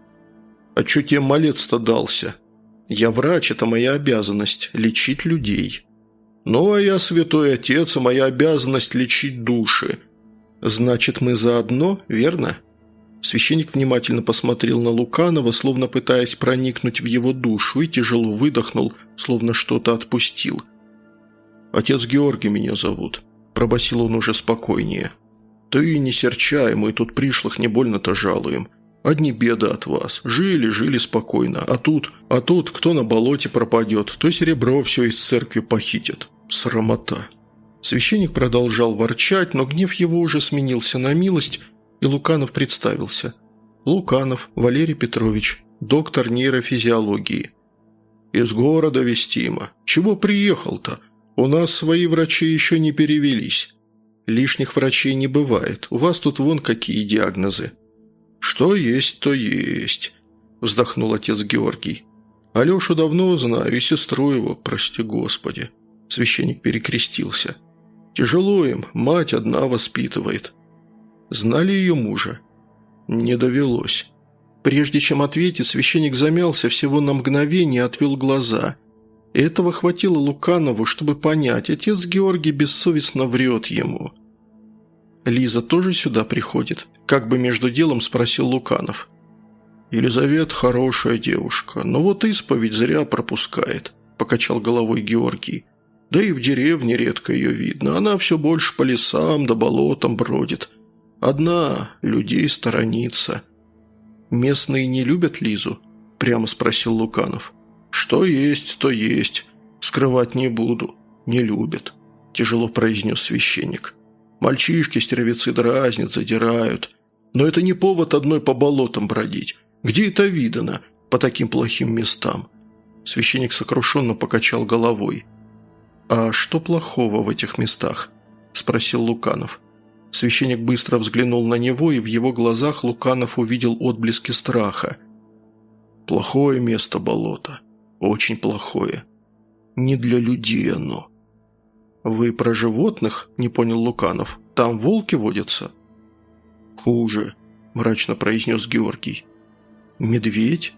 «А чё тебе малец-то дался? Я врач, это моя обязанность – лечить людей. Ну, а я святой отец, и моя обязанность – лечить души. Значит, мы заодно, верно?» Священник внимательно посмотрел на Луканова, словно пытаясь проникнуть в его душу, и тяжело выдохнул, словно что-то отпустил. «Отец Георгий меня зовут», – пробасил он уже спокойнее. «Ты не серчай, мы тут пришлых не больно-то жалуем. Одни беды от вас. Жили спокойно, а тут кто на болоте пропадет, то серебро все из церкви похитит. Срамота». Священник продолжал ворчать, но гнев его уже сменился на милость, и Луканов представился. Луканов Валерий Петрович, доктор нейрофизиологии. «Из города вестимо. Чего приехал-то? У нас свои врачи еще не перевелись». «Лишних врачей не бывает. У вас тут вон какие диагнозы». «Что есть, то есть», – вздохнул отец Георгий. «Алешу давно знаю, и сестру его, прости Господи». Священник перекрестился. «Тяжело им, мать одна воспитывает». «Знали ее мужа?» «Не довелось». Прежде чем ответить, священник замялся всего на мгновение и отвел глаза. И этого хватило Луканову, чтобы понять, отец Георгий бессовестно врет ему. «Лиза тоже сюда приходит?» – как бы между делом спросил Луканов. «Елизавета хорошая девушка, но вот исповедь зря пропускает», – покачал головой Георгий. «Да и в деревне редко ее видно, она все больше по лесам да болотам бродит. Одна, людей сторонится». «Местные не любят Лизу?» – прямо спросил Луканов. «Что есть, то есть. Скрывать не буду. Не любят», – тяжело произнес священник. «Мальчишки-стервецы дразнят, задирают. Но это не повод одной по болотам бродить. Где это видано? По таким плохим местам?» Священник сокрушенно покачал головой. «А что плохого в этих местах?» – спросил Луканов. Священник быстро взглянул на него, и в его глазах Луканов увидел отблески страха. «Плохое место болото. Очень плохое. Не для людей оно». «Вы про животных?» – не понял Луканов. «Там волки водятся?» «Хуже», – мрачно произнес Георгий. «Медведь?»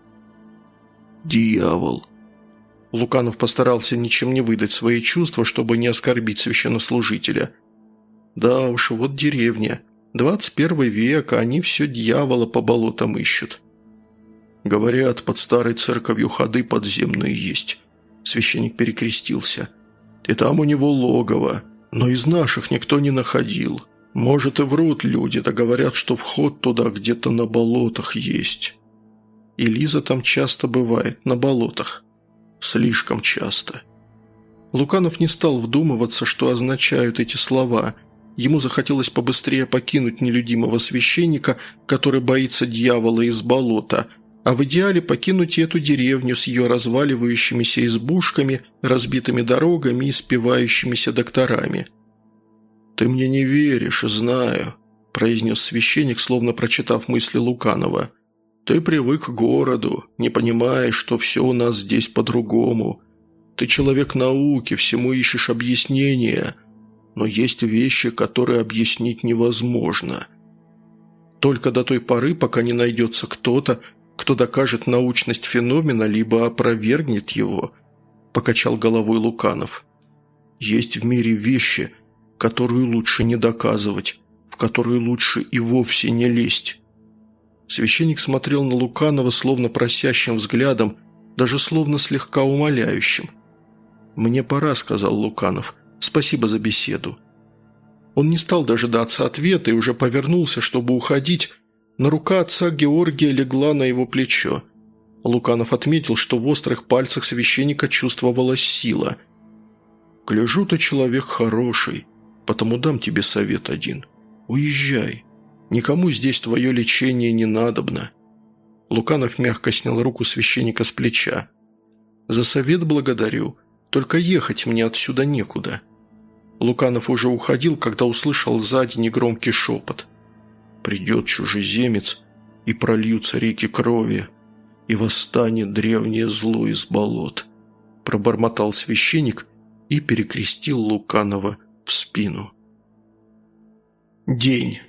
«Дьявол». Луканов постарался ничем не выдать свои чувства, чтобы не оскорбить священнослужителя. «Да уж, вот деревня. 21 век, а они все дьявола по болотам ищут». «Говорят, под старой церковью ходы подземные есть». Священник перекрестился. «И там у него логово, но из наших никто не находил. Может, и врут люди, да говорят, что вход туда где-то на болотах есть». «И Лиза там часто бывает, на болотах?» «Слишком часто». Луканов не стал вдумываться, что означают эти слова. Ему захотелось побыстрее покинуть нелюдимого священника, который боится дьявола из болота, а в идеале покинуть и эту деревню с ее разваливающимися избушками, разбитыми дорогами и спивающимися докторами. «Ты мне не веришь, знаю», – произнес священник, словно прочитав мысли Луканова. «Ты привык к городу, не понимаешь, что все у нас здесь по-другому. Ты человек науки, всему ищешь объяснения, но есть вещи, которые объяснить невозможно. Только до той поры, пока не найдется кто-то, кто докажет научность феномена, либо опровергнет его», – покачал головой Луканов. «Есть в мире вещи, которые лучше не доказывать, в которые лучше и вовсе не лезть». Священник смотрел на Луканова словно просящим взглядом, даже словно слегка умоляющим. «Мне пора», – сказал Луканов. «Спасибо за беседу». Он не стал дожидаться ответа и уже повернулся, чтобы уходить, но рука отца Георгия легла на его плечо. Луканов отметил, что в острых пальцах священника чувствовалась сила. «Гляжу, ты человек хороший, потому дам тебе совет один. Уезжай. Никому здесь твое лечение не надобно». Луканов мягко снял руку священника с плеча. «За совет благодарю, только ехать мне отсюда некуда». Луканов уже уходил, когда услышал сзади негромкий шепот. Придет чужеземец, и прольются реки крови, и восстанет древнее зло из болот», – пробормотал священник и перекрестил Луканова в спину. День.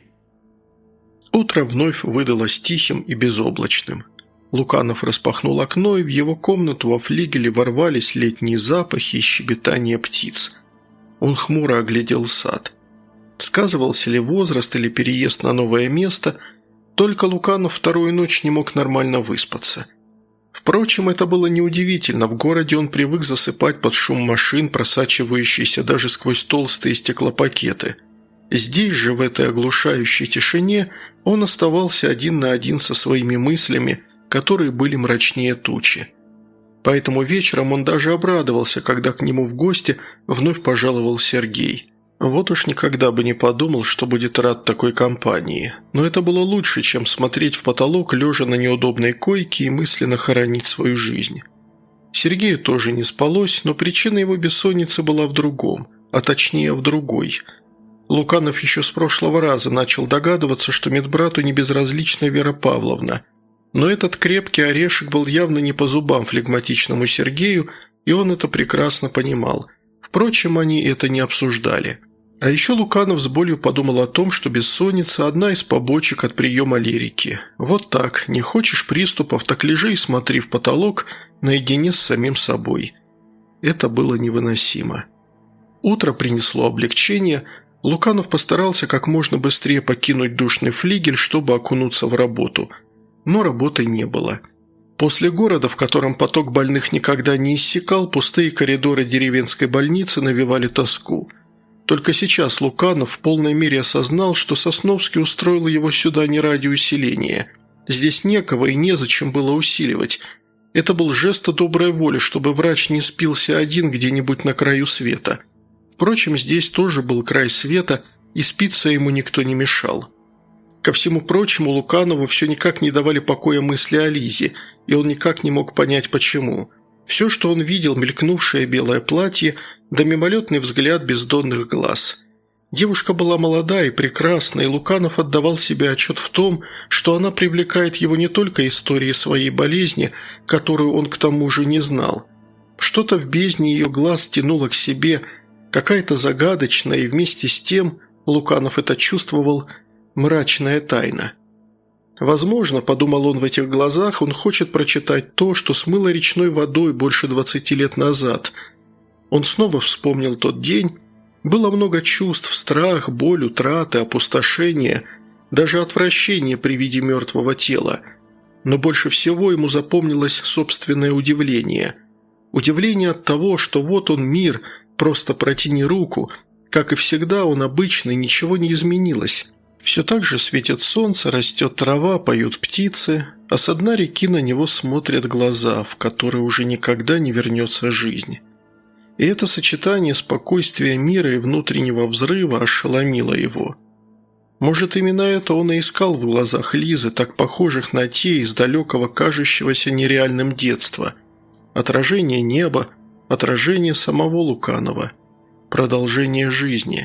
Утро вновь выдалось тихим и безоблачным. Луканов распахнул окно, и в его комнату во флигеле ворвались летние запахи и щебетание птиц. Он хмуро оглядел сад. Сказывался ли возраст или переезд на новое место, только Луканов вторую ночь не мог нормально выспаться. Впрочем, это было неудивительно, в городе он привык засыпать под шум машин, просачивающиеся даже сквозь толстые стеклопакеты. Здесь же, в этой оглушающей тишине, он оставался один на один со своими мыслями, которые были мрачнее тучи. Поэтому вечером он даже обрадовался, когда к нему в гости вновь пожаловал Сергей. Вот уж никогда бы не подумал, что будет рад такой компании. Но это было лучше, чем смотреть в потолок, лежа на неудобной койке и мысленно хоронить свою жизнь. Сергею тоже не спалось, но причина его бессонницы была в другом, а точнее в другой. Луканов еще с прошлого раза начал догадываться, что медбрату не безразлична Вера Павловна. Но этот крепкий орешек был явно не по зубам флегматичному Сергею, и он это прекрасно понимал. Впрочем, они это не обсуждали. А еще Луканов с болью подумал о том, что бессонница – одна из побочек от приема лирики. Вот так, не хочешь приступов, так лежи и смотри в потолок наедине с самим собой. Это было невыносимо. Утро принесло облегчение. Луканов постарался как можно быстрее покинуть душный флигель, чтобы окунуться в работу – но работы не было. После города, в котором поток больных никогда не иссякал, пустые коридоры деревенской больницы навевали тоску. Только сейчас Луканов в полной мере осознал, что Сосновский устроил его сюда не ради усиления. Здесь некого и незачем было усиливать. Это был жест доброй воли, чтобы врач не спился один где-нибудь на краю света. Впрочем, здесь тоже был край света, и спиться ему никто не мешал. Ко всему прочему, Луканову все никак не давали покоя мысли о Лизе, и он никак не мог понять, почему. Все, что он видел, мелькнувшее белое платье, да мимолетный взгляд бездонных глаз. Девушка была молода и прекрасна, и Луканов отдавал себе отчет в том, что она привлекает его не только историей своей болезни, которую он к тому же не знал. Что-то в бездне ее глаз тянуло к себе, какая-то загадочная и вместе с тем, Луканов это чувствовал, мрачная тайна. Возможно, подумал он в этих глазах, он хочет прочитать то, что смыло речной водой больше 20 лет назад. Он снова вспомнил тот день. Было много чувств, страх, боль, утраты, опустошение, даже отвращение при виде мертвого тела. Но больше всего ему запомнилось собственное удивление. Удивление от того, что вот он мир, просто протяни руку. Как и всегда, он обычный, ничего не изменилось. Все так же светит солнце, растет трава, поют птицы, а со дна реки на него смотрят глаза, в которые уже никогда не вернется жизнь. И это сочетание спокойствия мира и внутреннего взрыва ошеломило его. Может, именно это он и искал в глазах Лизы, так похожих на те из далекого кажущегося нереальным детства. Отражение неба, отражение самого Луканова, продолжение жизни.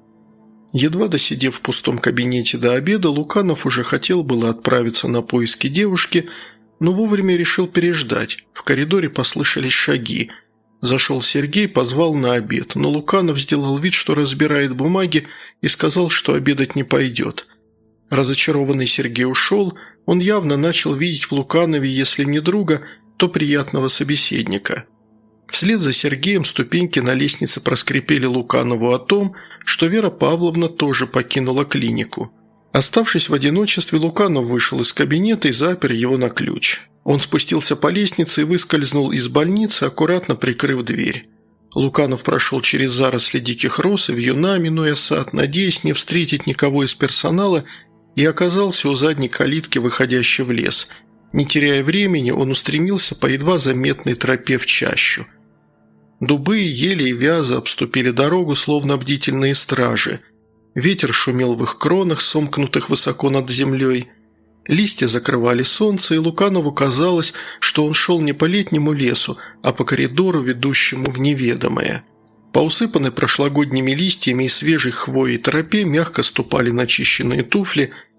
Едва досидев в пустом кабинете до обеда, Луканов уже хотел было отправиться на поиски девушки, но вовремя решил переждать. В коридоре послышались шаги. Зашел Сергей, позвал на обед, но Луканов сделал вид, что разбирает бумаги, и сказал, что обедать не пойдет. Разочарованный Сергей ушел, он явно начал видеть в Луканове, если не друга, то приятного собеседника. Вслед за Сергеем ступеньки на лестнице проскрипели Луканову о том, что Вера Павловна тоже покинула клинику. Оставшись в одиночестве, Луканов вышел из кабинета и запер его на ключ. Он спустился по лестнице и выскользнул из больницы, аккуратно прикрыв дверь. Луканов прошел через заросли диких роз и вьюна, минуя сад, надеясь не встретить никого из персонала, и оказался у задней калитки, выходящей в лес. Не теряя времени, он устремился по едва заметной тропе в чащу. Дубы, ели и вязы обступили дорогу, словно бдительные стражи. Ветер шумел в их кронах, сомкнутых высоко над землей. Листья закрывали солнце, и Луканову казалось, что он шел не по летнему лесу, а по коридору, ведущему в неведомое. По усыпанной прошлогодними листьями и свежей хвоей тропе мягко ступали начищенные туфли,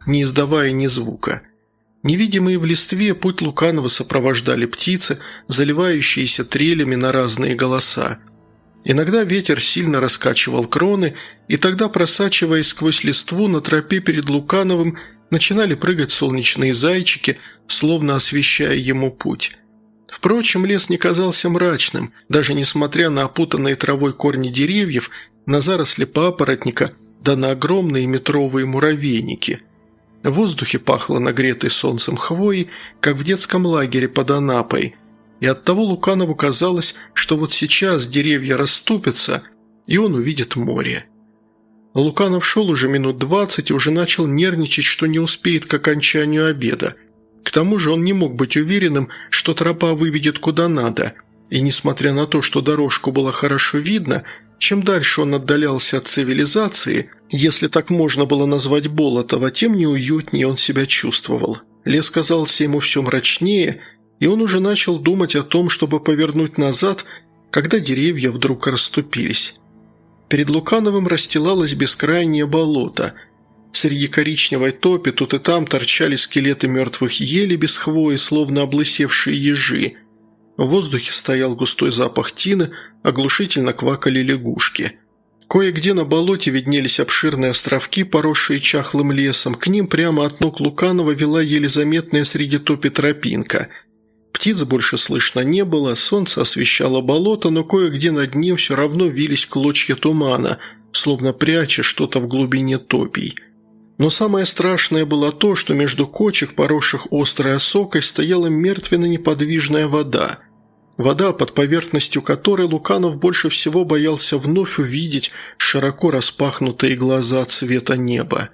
не издавая ни звука. Невидимые в листве путь Луканова сопровождали птицы, заливающиеся трелями на разные голоса. Иногда ветер сильно раскачивал кроны, и тогда, просачиваясь сквозь листву, на тропе перед Лукановым начинали прыгать солнечные зайчики, словно освещая ему путь. Впрочем, лес не казался мрачным, даже несмотря на опутанные травой корни деревьев, на заросли папоротника, да на огромные метровые муравейники. В воздухе пахло нагретой солнцем хвоей, как в детском лагере под Анапой, и оттого Луканову казалось, что вот сейчас деревья расступятся, и он увидит море. Луканов шел уже минут 20 и уже начал нервничать, что не успеет к окончанию обеда. К тому же он не мог быть уверенным, что тропа выведет куда надо, и несмотря на то, что дорожку было хорошо видно, чем дальше он отдалялся от цивилизации, если так можно было назвать Болотова, тем неуютнее он себя чувствовал. Лес казался ему все мрачнее, и он уже начал думать о том, чтобы повернуть назад, когда деревья вдруг расступились. Перед Лукановым расстилалось бескрайнее болото. Среди коричневой топи тут и там торчали скелеты мертвых елей без хвои, словно облысевшие ежи. В воздухе стоял густой запах тины, оглушительно квакали лягушки. Кое-где на болоте виднелись обширные островки, поросшие чахлым лесом. К ним прямо от ног Луканова вела еле заметная среди топи тропинка. Птиц больше слышно не было, солнце освещало болото, но кое-где над ним все равно вились клочья тумана, словно пряча что-то в глубине топий. Но самое страшное было то, что между кочек, поросших острой осокой, стояла мертвенно-неподвижная вода. Вода, под поверхностью которой Луканов больше всего боялся вновь увидеть широко распахнутые глаза цвета неба.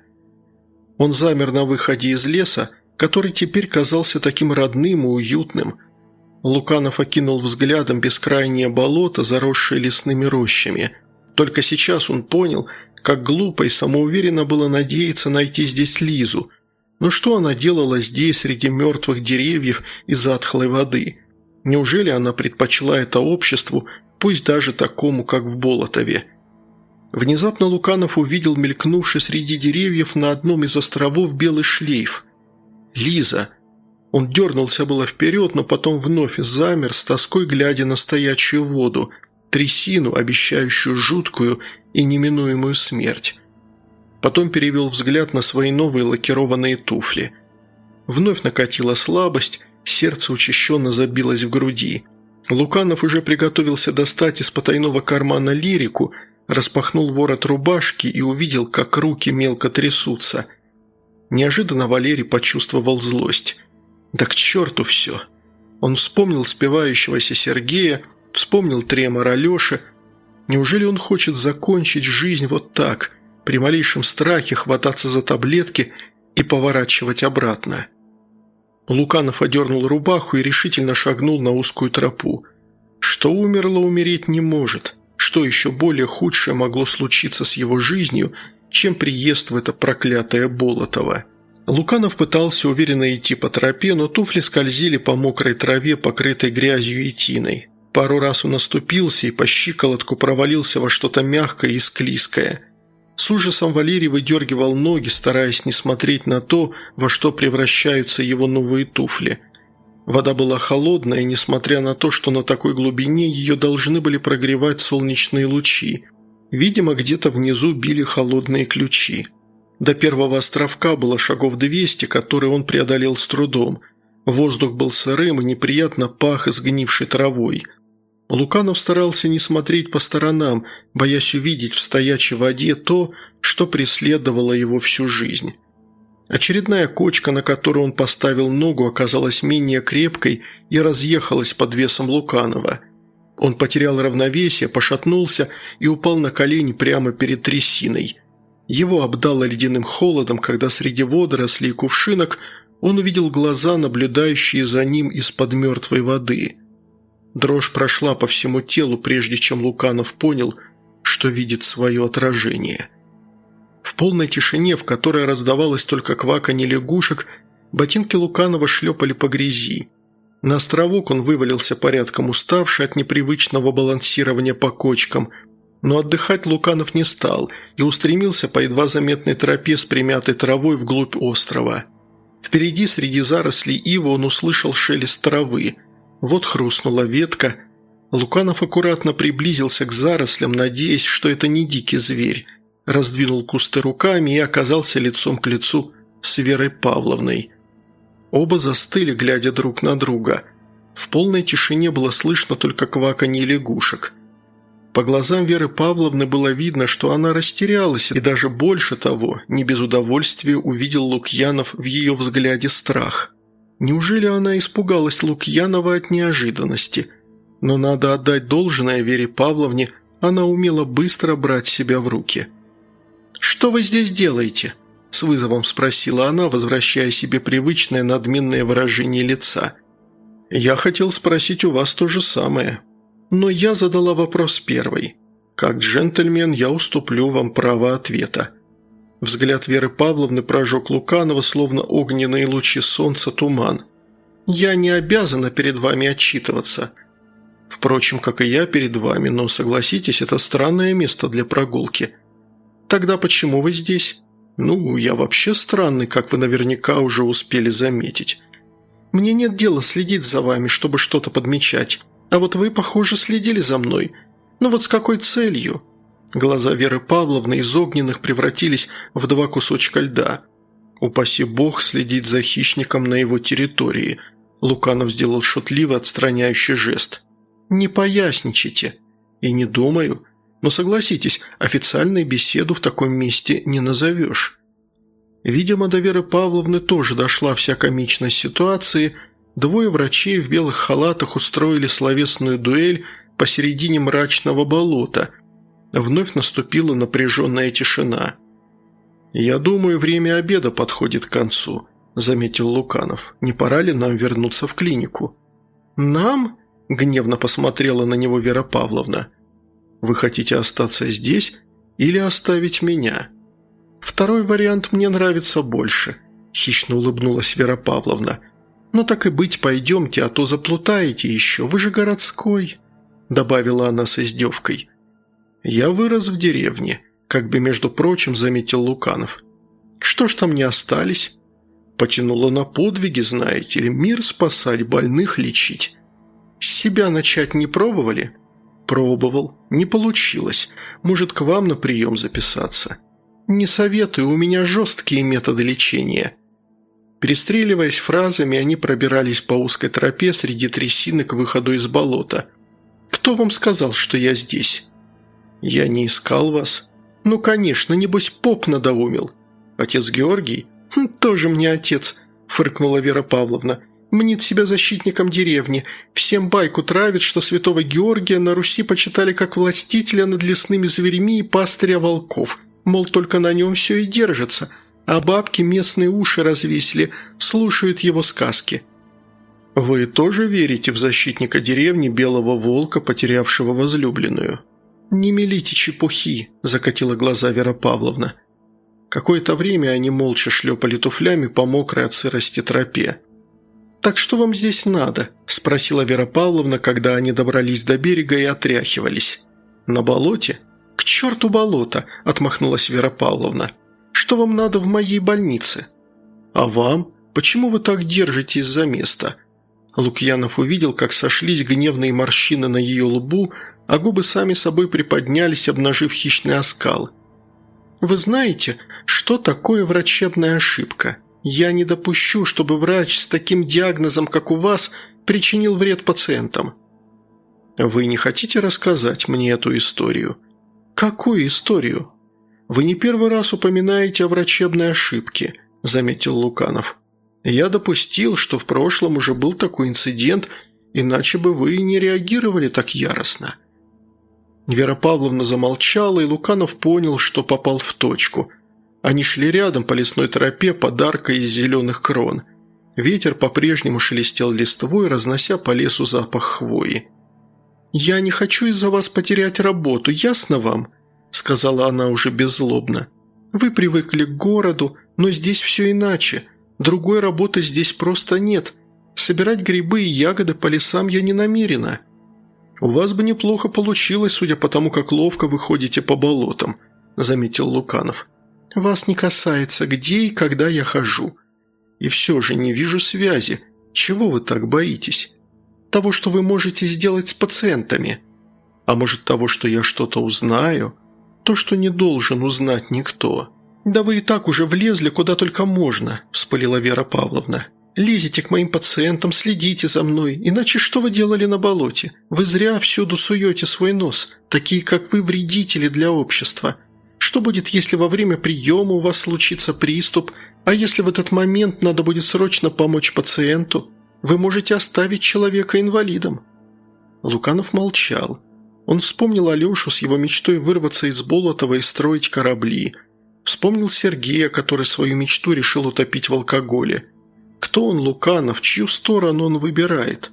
Он замер на выходе из леса, который теперь казался таким родным и уютным. Луканов окинул взглядом бескрайнее болото, заросшее лесными рощами. Только сейчас он понял, как глупо и самоуверенно было надеяться найти здесь Лизу. Но что она делала здесь, среди мертвых деревьев и затхлой воды? Неужели она предпочла это обществу, пусть даже такому, как в Болотове? Внезапно Луканов увидел мелькнувший среди деревьев на одном из островов белый шлейф. «Лиза!» Он дернулся было вперед, но потом вновь замер, с тоской глядя на стоячую воду, трясину, обещающую жуткую и неминуемую смерть. Потом перевел взгляд на свои новые лакированные туфли. Вновь накатила слабость, сердце учащенно забилось в груди. Луканов уже приготовился достать из потайного кармана лирику, распахнул ворот рубашки и увидел, как руки мелко трясутся. Неожиданно Валерий почувствовал злость. «Да к черту все!» Он вспомнил спивающегося Сергея, вспомнил тремор Алеши. Неужели он хочет закончить жизнь вот так, при малейшем страхе хвататься за таблетки и поворачивать обратно? Луканов одернул рубаху и решительно шагнул на узкую тропу. Что умерло, умереть не может. Что еще более худшее могло случиться с его жизнью, чем приезд в это проклятое Болотово? Луканов пытался уверенно идти по тропе, но туфли скользили по мокрой траве, покрытой грязью и тиной. Пару раз он оступился и по щиколотку провалился во что-то мягкое и склизкое. С ужасом Валерий выдергивал ноги, стараясь не смотреть на то, во что превращаются его новые туфли. Вода была холодная, несмотря на то, что на такой глубине ее должны были прогревать солнечные лучи. Видимо, где-то внизу били холодные ключи. До первого островка было шагов 200, которые он преодолел с трудом. Воздух был сырым и неприятно пах изгнившей травой. Луканов старался не смотреть по сторонам, боясь увидеть в стоячей воде то, что преследовало его всю жизнь. Очередная кочка, на которую он поставил ногу, оказалась менее крепкой и разъехалась под весом Луканова. Он потерял равновесие, пошатнулся и упал на колени прямо перед трясиной. Его обдало ледяным холодом, когда среди водорослей и кувшинок он увидел глаза, наблюдающие за ним из-под мертвой воды. Дрожь прошла по всему телу, прежде чем Луканов понял, что видит свое отражение. В полной тишине, в которой раздавалось только кваканье лягушек, ботинки Луканова шлепали по грязи. На островок он вывалился порядком уставший от непривычного балансирования по кочкам. Но отдыхать Луканов не стал и устремился по едва заметной тропе с примятой травой вглубь острова. Впереди, среди зарослей ивы, он услышал шелест травы. Вот хрустнула ветка. Луканов аккуратно приблизился к зарослям, надеясь, что это не дикий зверь. Раздвинул кусты руками и оказался лицом к лицу с Верой Павловной. Оба застыли, глядя друг на друга. В полной тишине было слышно только кваканье лягушек. По глазам Веры Павловны было видно, что она растерялась, и даже больше того, не без удовольствия увидел Лукьянов в ее взгляде страх. Неужели она испугалась Лукьянова от неожиданности? Но надо отдать должное Вере Павловне, она умела быстро брать себя в руки. «Что вы здесь делаете?» – с вызовом спросила она, возвращая себе привычное надменное выражение лица. «Я хотел спросить у вас то же самое. Но я задала вопрос первой. Как джентльмен я уступлю вам право ответа». Взгляд Веры Павловны прожег Луканова, словно огненные лучи солнца туман. «Я не обязана перед вами отчитываться. Впрочем, как и я перед вами, но, согласитесь, это странное место для прогулки. Тогда почему вы здесь? Ну, я вообще странный, как вы наверняка уже успели заметить. Мне нет дела следить за вами, чтобы что-то подмечать. А вот вы, похоже, следили за мной. Но вот с какой целью?» Глаза Веры Павловны из огненных превратились в два кусочка льда. «Упаси бог следить за хищником на его территории», Луканов сделал шутливо отстраняющий жест. «Не поясничайте». «И не думаю. Но согласитесь, официальной беседу в таком месте не назовешь». Видимо, до Веры Павловны тоже дошла вся комичность ситуации. Двое врачей в белых халатах устроили словесную дуэль посередине мрачного болота. Вновь наступила напряженная тишина. «Я думаю, время обеда подходит к концу», – заметил Луканов. «Не пора ли нам вернуться в клинику?» «Нам?» – гневно посмотрела на него Вера Павловна. «Вы хотите остаться здесь или оставить меня?» «Второй вариант мне нравится больше», – хищно улыбнулась Вера Павловна. «Ну так и быть, пойдемте, а то заплутаете еще, вы же городской», – добавила она с издевкой. «Я вырос в деревне», – как бы, между прочим, заметил Луканов. «Что ж там не остались?» «Потянуло на подвиги, знаете ли, мир спасать, больных лечить». «С себя начать не пробовали?» «Пробовал. Не получилось. Может, к вам на прием записаться?» «Не советую, у меня жесткие методы лечения». Перестреливаясь фразами, они пробирались по узкой тропе среди трясины к выходу из болота. «Кто вам сказал, что я здесь?» «Я не искал вас». «Ну, конечно, небось, поп надоумил». «Отец Георгий?» «Тоже мне отец», – фыркнула Вера Павловна. «Мнит себя защитником деревни. Всем байку травит, что святого Георгия на Руси почитали как властителя над лесными зверями и пастыря волков. Мол, только на нем все и держится. А бабки местные уши развесили, слушают его сказки». «Вы тоже верите в защитника деревни белого волка, потерявшего возлюбленную?» «Не мелите чепухи», – закатила глаза Вера Павловна. Какое-то время они молча шлепали туфлями по мокрой от сырости тропе. «Так что вам здесь надо?» – спросила Вера Павловна, когда они добрались до берега и отряхивались. «На болоте?» «К черту болото!» – отмахнулась Вера Павловна. «Что вам надо в моей больнице?» «А вам? Почему вы так держитесь за место?» Лукьянов увидел, как сошлись гневные морщины на ее лбу, а губы сами собой приподнялись, обнажив хищный оскал. «Вы знаете, что такое врачебная ошибка? Я не допущу, чтобы врач с таким диагнозом, как у вас, причинил вред пациентам». «Вы не хотите рассказать мне эту историю?» «Какую историю?» «Вы не первый раз упоминаете о врачебной ошибке», – заметил Луканов. «Я допустил, что в прошлом уже был такой инцидент, иначе бы вы не реагировали так яростно». Вера Павловна замолчала, и Луканов понял, что попал в точку. Они шли рядом по лесной тропе под аркой из зеленых крон. Ветер по-прежнему шелестел листвой, разнося по лесу запах хвои. «Я не хочу из-за вас потерять работу, ясно вам?» – сказала она уже беззлобно. «Вы привыкли к городу, но здесь все иначе. Другой работы здесь просто нет. Собирать грибы и ягоды по лесам я не намерена». «У вас бы неплохо получилось, судя по тому, как ловко вы ходите по болотам», – заметил Луканов. «Вас не касается, где и когда я хожу. И все же не вижу связи. Чего вы так боитесь? Того, что вы можете сделать с пациентами? А может, того, что я что-то узнаю? То, что не должен узнать никто». «Да вы и так уже влезли куда только можно», – вспылила Вера Павловна. «Лезете к моим пациентам, следите за мной, иначе что вы делали на болоте? Вы зря всюду суете свой нос, такие как вы вредители для общества. Что будет, если во время приема у вас случится приступ, а если в этот момент надо будет срочно помочь пациенту? Вы можете оставить человека инвалидом». Луканов молчал. Он вспомнил Алешу с его мечтой вырваться из Болотова и строить корабли. Вспомнил Сергея, который свою мечту решил утопить в алкоголе. Кто он, Луканов, чью сторону он выбирает?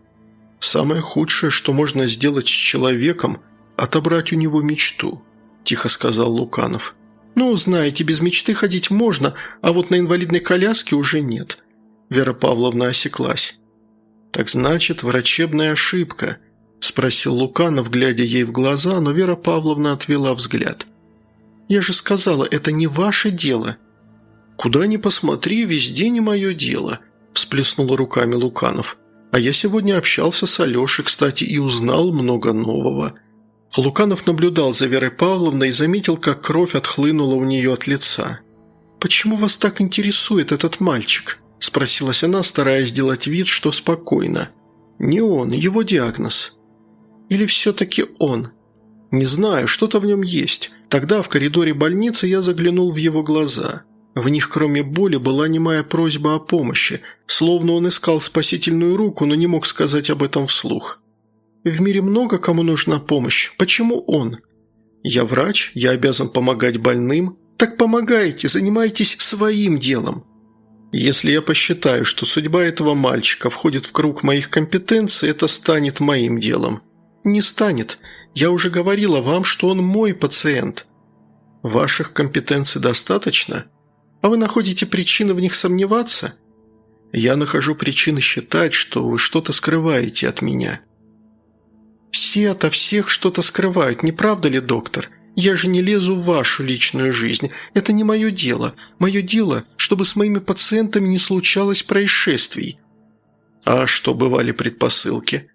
«Самое худшее, что можно сделать с человеком – отобрать у него мечту», – тихо сказал Луканов. «Ну, знаете, без мечты ходить можно, а вот на инвалидной коляске уже нет». Вера Павловна осеклась. «Так значит, врачебная ошибка», – спросил Луканов, глядя ей в глаза, но Вера Павловна отвела взгляд. «Я же сказала, это не ваше дело». «Куда ни посмотри, везде не мое дело», – всплеснул руками Луканов. «А я сегодня общался с Алешей, кстати, и узнал много нового». Луканов наблюдал за Верой Павловной и заметил, как кровь отхлынула у нее от лица. «Почему вас так интересует этот мальчик?» – спросилась она, стараясь сделать вид, что спокойно. «Не он, его диагноз». «Или все-таки он?» «Не знаю, что-то в нем есть. Тогда в коридоре больницы я заглянул в его глаза. В них, кроме боли, была немая просьба о помощи, словно он искал спасительную руку, но не мог сказать об этом вслух. В мире много кому нужна помощь. Почему он? Я врач, я обязан помогать больным. Так помогайте, занимайтесь своим делом. Если я посчитаю, что судьба этого мальчика входит в круг моих компетенций, это станет моим делом. Не станет. Я уже говорила вам, что он мой пациент. Ваших компетенций достаточно? А вы находите причины в них сомневаться? Я нахожу причины считать, что вы что-то скрываете от меня. Все ото всех что-то скрывают, не правда ли, доктор? Я же не лезу в вашу личную жизнь. Это не мое дело. Мое дело, чтобы с моими пациентами не случалось происшествий. А что бывали предпосылки?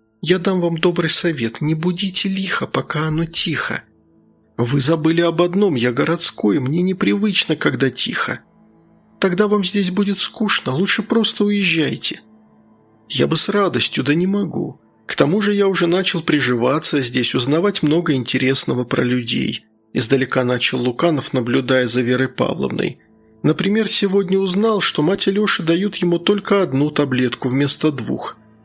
Я дам вам добрый совет. Не будите лихо, пока оно тихо. Вы забыли об одном. Я городской, мне непривычно, когда тихо. Тогда вам здесь будет скучно. Лучше просто уезжайте. Я бы с радостью, да не могу. К тому же я уже начал приживаться здесь, узнавать много интересного про людей. Издалека начал Луканов, наблюдая за Верой Павловной. Например, сегодня узнал, что мать Алеши дают ему только одну таблетку вместо 2.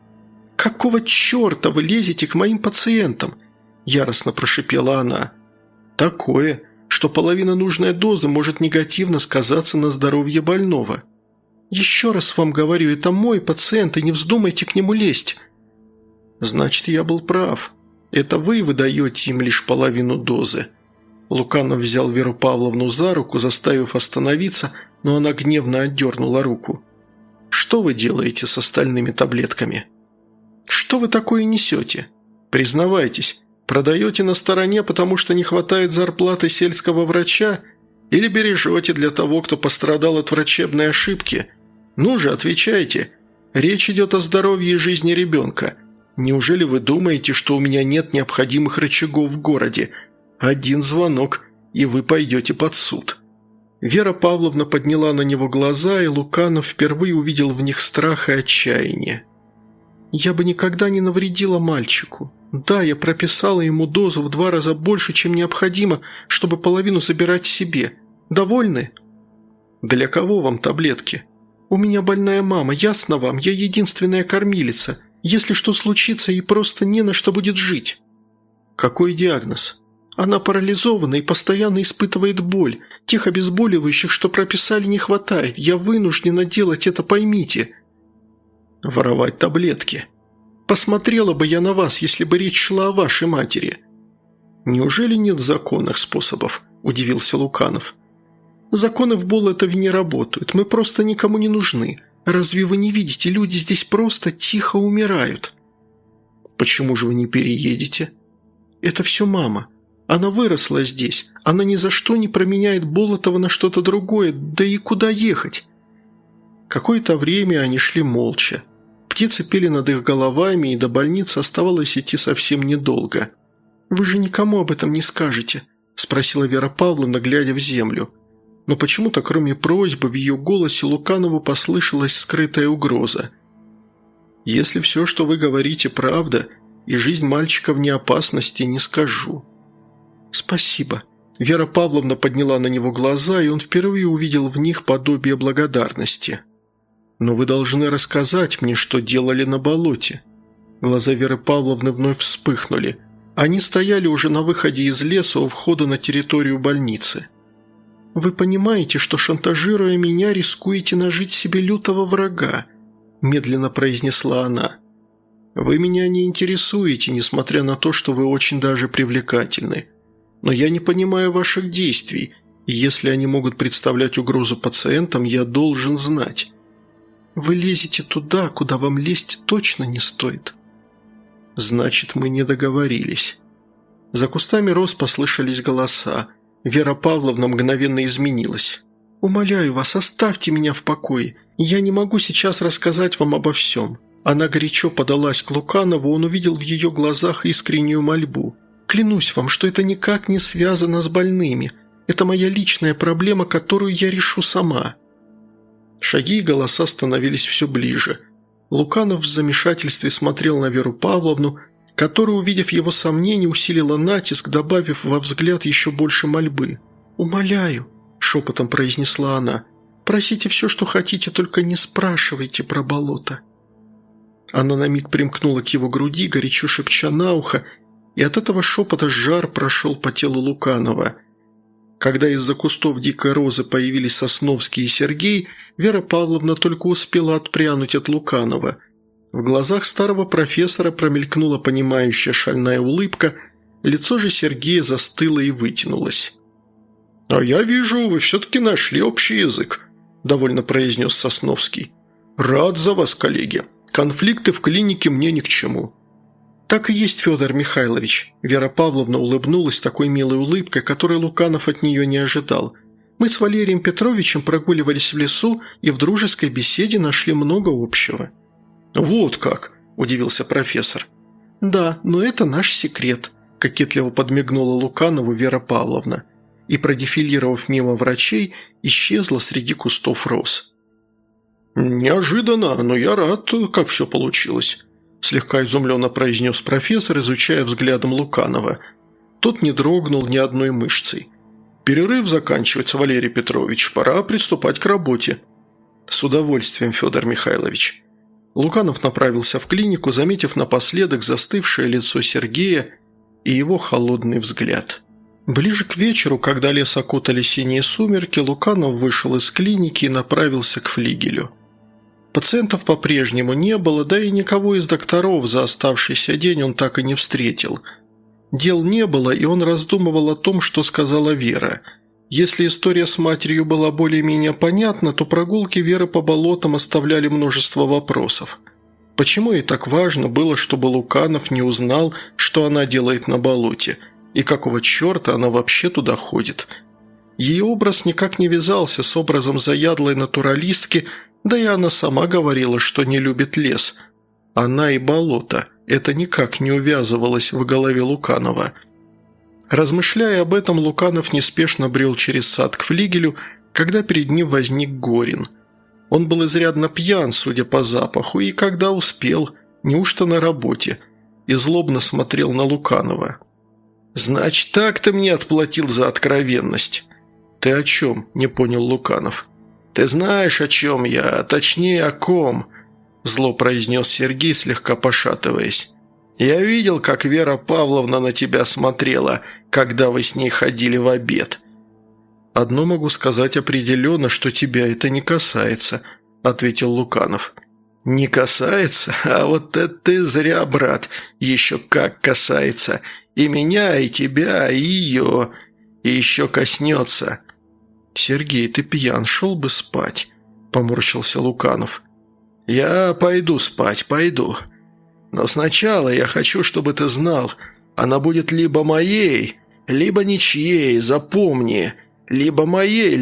«Какого черта вы лезете к моим пациентам?» – яростно прошипела она. «Такое, что половина нужной дозы может негативно сказаться на здоровье больного. Еще раз вам говорю, это мой пациент, и не вздумайте к нему лезть». «Значит, я был прав. Это вы выдаете им лишь половину дозы». Луканов взял Веру Павловну за руку, заставив остановиться, но она гневно отдернула руку. «Что вы делаете с остальными таблетками?» «Что вы такое несете? Признавайтесь, продаете на стороне, потому что не хватает зарплаты сельского врача, или бережете для того, кто пострадал от врачебной ошибки? Ну же, отвечайте. Речь идет о здоровье и жизни ребенка. Неужели вы думаете, что у меня нет необходимых рычагов в городе? Один звонок, и вы пойдете под суд». Вера Павловна подняла на него глаза, и Луканов впервые увидел в них страх и отчаяние. «Я бы никогда не навредила мальчику. Да, я прописала ему дозу в 2 раза больше, чем необходимо, чтобы половину забирать себе. Довольны?» «Для кого вам таблетки?» «У меня больная мама, ясно вам, я единственная кормилица. Если что случится, ей просто не на что будет жить». «Какой диагноз?» «Она парализована и постоянно испытывает боль. Тех обезболивающих, что прописали, не хватает. Я вынуждена делать это, поймите». «Воровать таблетки. Посмотрела бы я на вас, если бы речь шла о вашей матери». «Неужели нет законных способов?» – удивился Луканов. «Законы в Болотове не работают. Мы просто никому не нужны. Разве вы не видите, люди здесь просто тихо умирают?» «Почему же вы не переедете?» «Это все мама. Она выросла здесь. Она ни за что не променяет Болотова на что-то другое. Да и куда ехать?» Какое-то время они шли молча. Птицы пели над их головами, и до больницы оставалось идти совсем недолго. «Вы же никому об этом не скажете?» – спросила Вера Павловна, глядя в землю. Но почему-то, кроме просьбы, в ее голосе Луканову послышалась скрытая угроза. «Если все, что вы говорите, правда, и жизнь мальчика вне опасности, не скажу». «Спасибо». Вера Павловна подняла на него глаза, и он впервые увидел в них подобие благодарности. «Но вы должны рассказать мне, что делали на болоте». Глаза Веры Павловны вновь вспыхнули. Они стояли уже на выходе из леса у входа на территорию больницы. «Вы понимаете, что, шантажируя меня, рискуете нажить себе лютого врага?» – медленно произнесла она. «Вы меня не интересуете, несмотря на то, что вы очень даже привлекательны. Но я не понимаю ваших действий, и если они могут представлять угрозу пациентам, я должен знать». «Вы лезете туда, куда вам лезть точно не стоит». «Значит, мы не договорились». За кустами роз послышались голоса. Вера Павловна мгновенно изменилась. «Умоляю вас, оставьте меня в покое. Я не могу сейчас рассказать вам обо всем». Она горячо подалась к Луканову, он увидел в ее глазах искреннюю мольбу. «Клянусь вам, что это никак не связано с больными. Это моя личная проблема, которую я решу сама». Шаги и голоса становились все ближе. Луканов в замешательстве смотрел на Веру Павловну, которая, увидев его сомнения, усилила натиск, добавив во взгляд еще больше мольбы. «Умоляю», – шепотом произнесла она, – «просите все, что хотите, только не спрашивайте про болото». Она на миг примкнула к его груди, горячо шепча на ухо, и от этого шепота жар прошел по телу Луканова. Когда из-за кустов дикой розы появились Сосновский и Сергей, Вера Павловна только успела отпрянуть от Луканова. В глазах старого профессора промелькнула понимающая шальная улыбка, лицо же Сергея застыло и вытянулось. «А я вижу, вы все-таки нашли общий язык», – довольно произнес Сосновский. «Рад за вас, коллеги. Конфликты в клинике мне ни к чему». «Так и есть, Федор Михайлович», – Вера Павловна улыбнулась такой милой улыбкой, которой Луканов от нее не ожидал. «Мы с Валерием Петровичем прогуливались в лесу и в дружеской беседе нашли много общего». «Вот как!» – удивился профессор. «Да, но это наш секрет», – кокетливо подмигнула Луканову Вера Павловна и, продефилировав мимо врачей, исчезла среди кустов роз. «Неожиданно, но я рад, как все получилось», – слегка изумленно произнес профессор, изучая взглядом Луканова. Тот не дрогнул ни одной мышцей. «Перерыв заканчивается, Валерий Петрович, пора приступать к работе». «С удовольствием, Федор Михайлович». Луканов направился в клинику, заметив напоследок застывшее лицо Сергея и его холодный взгляд. Ближе к вечеру, когда лес окутали синие сумерки, Луканов вышел из клиники и направился к флигелю. Пациентов по-прежнему не было, да и никого из докторов за оставшийся день он так и не встретил. Дел не было, и он раздумывал о том, что сказала Вера. Если история с матерью была более-менее понятна, то прогулки Веры по болотам оставляли множество вопросов. Почему ей так важно было, чтобы Луканов не узнал, что она делает на болоте, и какого черта она вообще туда ходит? Ее образ никак не вязался с образом заядлой натуралистки, да и она сама говорила, что не любит лес. Она и болото – это никак не увязывалось в голове Луканова. Размышляя об этом, Луканов неспешно брел через сад к флигелю, когда перед ним возник Горин. Он был изрядно пьян, судя по запаху, и когда успел, неужто на работе, и злобно смотрел на Луканова. «Значит, так ты мне отплатил за откровенность». «Ты о чем?» – не понял Луканов. «Ты знаешь, о чем я, а точнее, о ком», – зло произнес Сергей, слегка пошатываясь. «Я видел, как Вера Павловна на тебя смотрела, когда вы с ней ходили в обед». «Одно могу сказать определенно, что тебя это не касается», – ответил Луканов. «Не касается? А вот это ты зря, брат, еще как касается. И меня, и тебя, и ее, и еще коснется». «Сергей, ты пьян, шел бы спать», – поморщился Луканов. «Я пойду спать, пойду. Но сначала я хочу, чтобы ты знал, она будет либо моей, либо ничьей, запомни. Либо моей,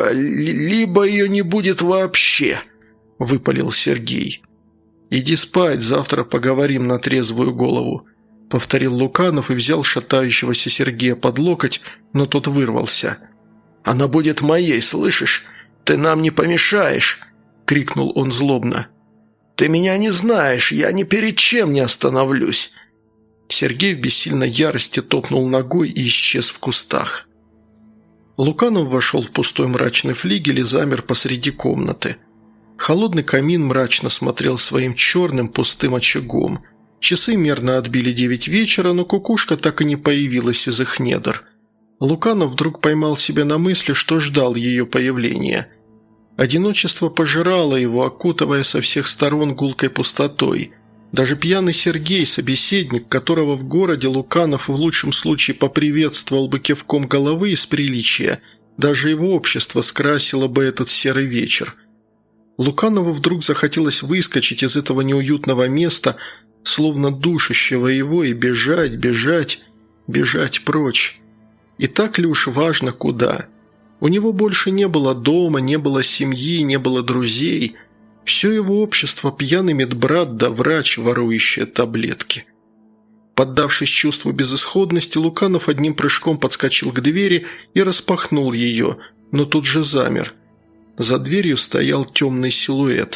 либо ее не будет вообще», – выпалил Сергей. «Иди спать, завтра поговорим на трезвую голову», – повторил Луканов и взял шатающегося Сергея под локоть, но тот вырвался. «Она будет моей, слышишь? Ты нам не помешаешь!» – крикнул он злобно. «Ты меня не знаешь, я ни перед чем не остановлюсь!» Сергей в бессильной ярости топнул ногой и исчез в кустах. Луканов вошел в пустой мрачный флигель и замер посреди комнаты. Холодный камин мрачно смотрел своим черным пустым очагом. Часы мерно отбили 9 вечера, но кукушка так и не появилась из их недр. Луканов вдруг поймал себя на мысли, что ждал ее появления. Одиночество пожирало его, окутывая со всех сторон гулкой пустотой. Даже пьяный Сергей, собеседник, которого в городе Луканов в лучшем случае поприветствовал бы кивком головы из приличия, даже его общество скрасило бы этот серый вечер. Луканову вдруг захотелось выскочить из этого неуютного места, словно душащего его, и бежать, бежать, бежать прочь. И так ли уж важно куда? У него больше не было дома, не было семьи, не было друзей. Все его общество – пьяный медбрат да врач, ворующие таблетки. Поддавшись чувству безысходности, Луканов одним прыжком подскочил к двери и распахнул ее, но тут же замер. За дверью стоял темный силуэт.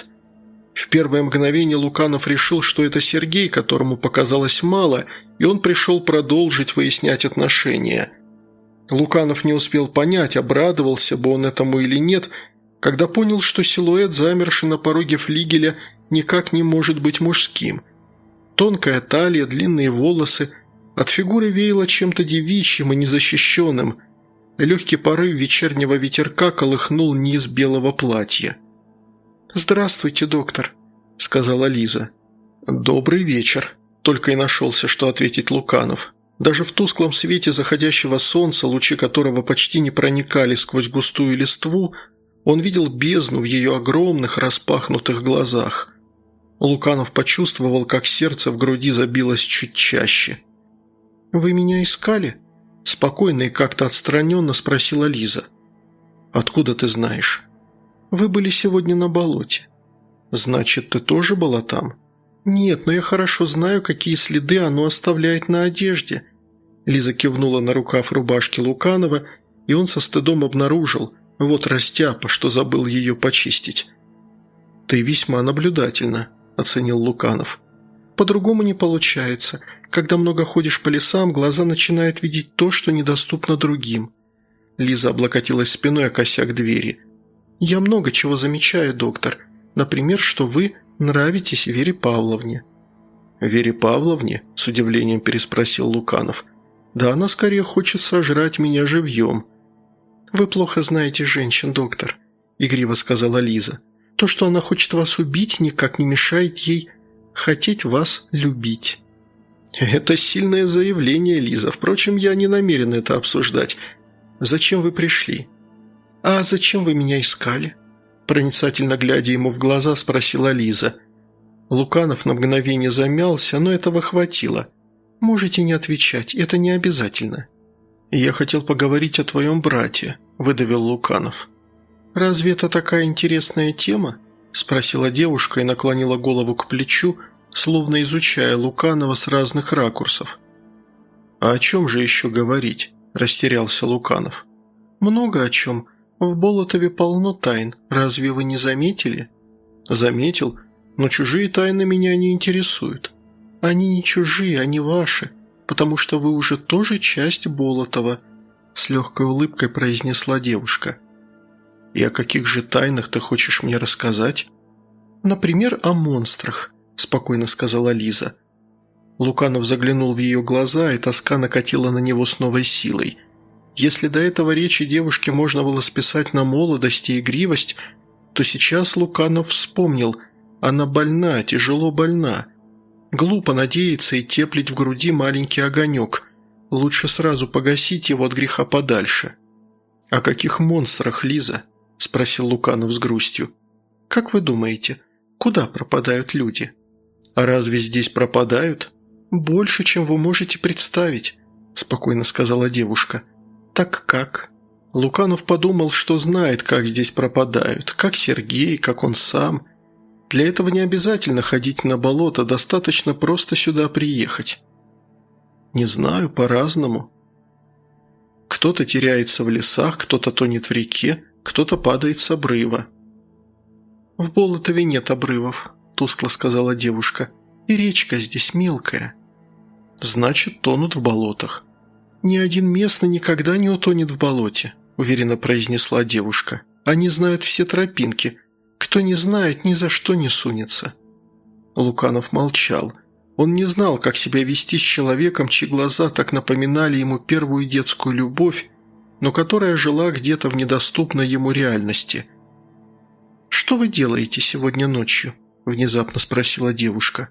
В первое мгновение Луканов решил, что это Сергей, которому показалось мало, и он пришел продолжить выяснять отношения. Луканов не успел понять, обрадовался бы он этому или нет, когда понял, что силуэт, замерший на пороге флигеля, никак не может быть мужским. Тонкая талия, длинные волосы, от фигуры веяло чем-то девичьим и незащищенным. Легкий порыв вечернего ветерка колыхнул низ белого платья. «Здравствуйте, доктор», – сказала Лиза. «Добрый вечер», – только и нашелся, что ответить Луканов. Даже в тусклом свете заходящего солнца, лучи которого почти не проникали сквозь густую листву, он видел бездну в ее огромных распахнутых глазах. Луканов почувствовал, как сердце в груди забилось чуть чаще. «Вы меня искали?» – спокойно и как-то отстраненно спросила Лиза. «Откуда ты знаешь?» «Вы были сегодня на болоте». «Значит, ты тоже была там?» «Нет, но я хорошо знаю, какие следы оно оставляет на одежде». Лиза кивнула на рукав рубашки Луканова, и он со стыдом обнаружил – вот растяпа, что забыл ее почистить. «Ты весьма наблюдательна», – оценил Луканов. «По-другому не получается. Когда много ходишь по лесам, глаза начинают видеть то, что недоступно другим». Лиза облокотилась спиной о косяк двери. «Я много чего замечаю, доктор. Например, что вы нравитесь Вере Павловне». «Вере Павловне?» – с удивлением переспросил Луканов. «Да она скорее хочет сожрать меня живьем». «Вы плохо знаете женщин, доктор», – игриво сказала Лиза. «То, что она хочет вас убить, никак не мешает ей хотеть вас любить». «Это сильное заявление, Лиза. Впрочем, я не намерен это обсуждать. Зачем вы пришли?» «А зачем вы меня искали?» Проницательно глядя ему в глаза, спросила Лиза. Луканов на мгновение замялся, но этого хватило. «Можете не отвечать, это не обязательно». «Я хотел поговорить о твоем брате», – выдавил Луканов. «Разве это такая интересная тема?» – спросила девушка и наклонила голову к плечу, словно изучая Луканова с разных ракурсов. «А о чем же еще говорить?» – растерялся Луканов. «Много о чем. В Болотове полно тайн. Разве вы не заметили?» «Заметил, но чужие тайны меня не интересуют». «Они не чужие, они ваши. Потому что вы уже тоже часть Болотова», – с легкой улыбкой произнесла девушка. «И о каких же тайнах ты хочешь мне рассказать?» «Например, о монстрах», – спокойно сказала Лиза. Луканов заглянул в ее глаза, и тоска накатила на него с новой силой. Если до этого речи девушки можно было списать на молодость и игривость, то сейчас Луканов вспомнил – она больна, тяжело больна. Глупо надеяться и теплить в груди маленький огонек. Лучше сразу погасить его от греха подальше. «О каких монстрах, Лиза?» – спросил Луканов с грустью. «Как вы думаете, куда пропадают люди?» «А разве здесь пропадают?» «Больше, чем вы можете представить», – спокойно сказала девушка. «Так как?» Луканов подумал, что знает, как здесь пропадают, как Сергей, как он сам. Для этого не обязательно ходить на болото, достаточно просто сюда приехать. «Не знаю, по-разному. Кто-то теряется в лесах, кто-то тонет в реке, кто-то падает с обрыва». «В Болотове нет обрывов», – тускло сказала девушка. «И речка здесь мелкая». «Значит, тонут в болотах». «Ни один местный никогда не утонет в болоте», – уверенно произнесла девушка. «Они знают все тропинки. Кто не знает, ни за что не сунется». Луканов молчал. Он не знал, как себя вести с человеком, чьи глаза так напоминали ему первую детскую любовь, но которая жила где-то в недоступной ему реальности. «Что вы делаете сегодня ночью?» – внезапно спросила девушка.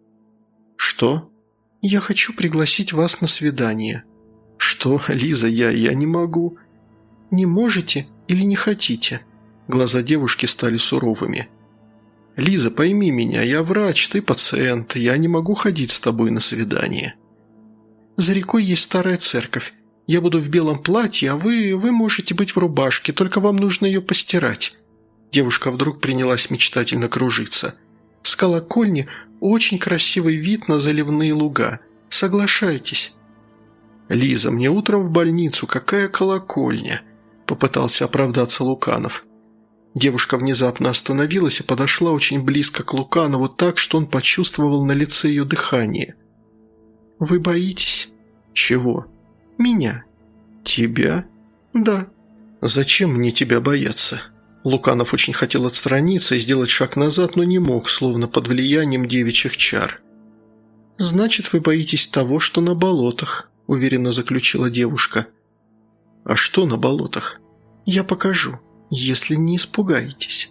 «Что?» «Я хочу пригласить вас на свидание». «Что, Лиза, я не могу». «Не можете или не хотите?» Глаза девушки стали суровыми. «Лиза, пойми меня, я врач, ты пациент, я не могу ходить с тобой на свидание». «За рекой есть старая церковь. Я буду в белом платье, а вы можете быть в рубашке, только вам нужно ее постирать». Девушка вдруг принялась мечтательно кружиться. «С колокольни очень красивый вид на заливные луга. Соглашайтесь». «Лиза, мне утром в больницу, какая колокольня?» – попытался оправдаться Луканов. Девушка внезапно остановилась и подошла очень близко к Луканову так, что он почувствовал на лице ее дыхание. «Вы боитесь?» «Чего?» «Меня». «Тебя?» «Да». «Зачем мне тебя бояться?» Луканов очень хотел отстраниться и сделать шаг назад, но не мог, словно под влиянием девичьих чар. «Значит, вы боитесь того, что на болотах», – уверенно заключила девушка. «А что на болотах?» «Я покажу, если не испугаетесь».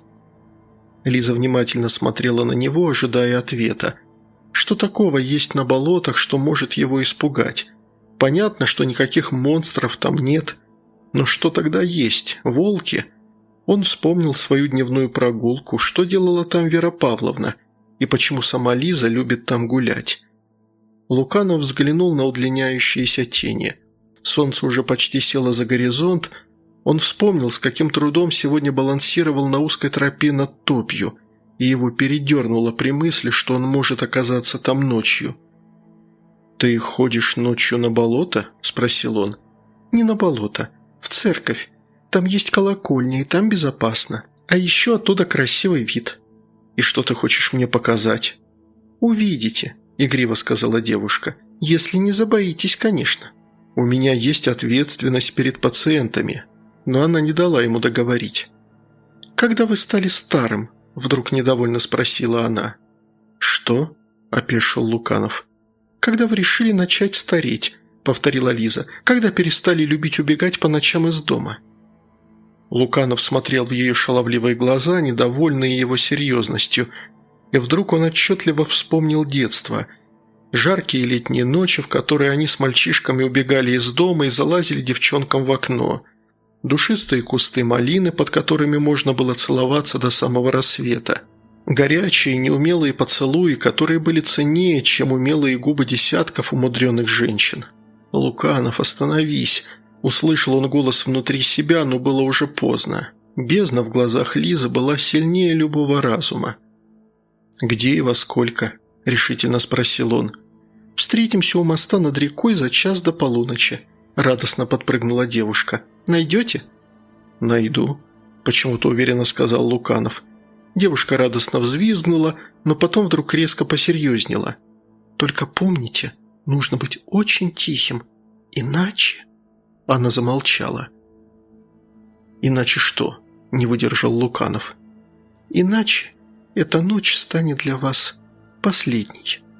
Лиза внимательно смотрела на него, ожидая ответа. Что такого есть на болотах, что может его испугать? Понятно, что никаких монстров там нет. Но что тогда есть? Волки? Он вспомнил свою дневную прогулку, что делала там Вера Павловна, и почему сама Лиза любит там гулять. Луканов взглянул на удлиняющиеся тени. Солнце уже почти село за горизонт. Он вспомнил, с каким трудом сегодня балансировал на узкой тропе над топью, и его передернуло при мысли, что он может оказаться там ночью. «Ты ходишь ночью на болото?» – спросил он. «Не на болото, в церковь. Там есть колокольня, и там безопасно. А еще оттуда красивый вид». «И что ты хочешь мне показать?» «Увидите», – игриво сказала девушка. «Если не забоитесь, конечно». «У меня есть ответственность перед пациентами». Но она не дала ему договорить. «Когда вы стали старым?» – вдруг недовольно спросила она. «Что?» – опешил Луканов. «Когда вы решили начать стареть?» – повторила Лиза. «Когда перестали любить убегать по ночам из дома?» Луканов смотрел в ее шаловливые глаза, недовольные его серьезностью, и вдруг он отчетливо вспомнил детство. Жаркие летние ночи, в которые они с мальчишками убегали из дома и залазили девчонкам в окно. Душистые кусты малины, под которыми можно было целоваться до самого рассвета. Горячие, неумелые поцелуи, которые были ценнее, чем умелые губы десятков умудренных женщин. «Луканов, остановись!» Услышал он голос внутри себя, но было уже поздно. Бездна в глазах Лизы была сильнее любого разума. «Где и во сколько?» – решительно спросил он. «Встретимся у моста над рекой за час до полуночи», – радостно подпрыгнула девушка. «Найдете?» «Найду», – почему-то уверенно сказал Луканов. Девушка радостно взвизгнула, но потом вдруг резко посерьезнела. «Только помните, нужно быть очень тихим, иначе...» Она замолчала. «Иначе что?» – не выдержал Луканов. «Иначе эта ночь станет для вас последней».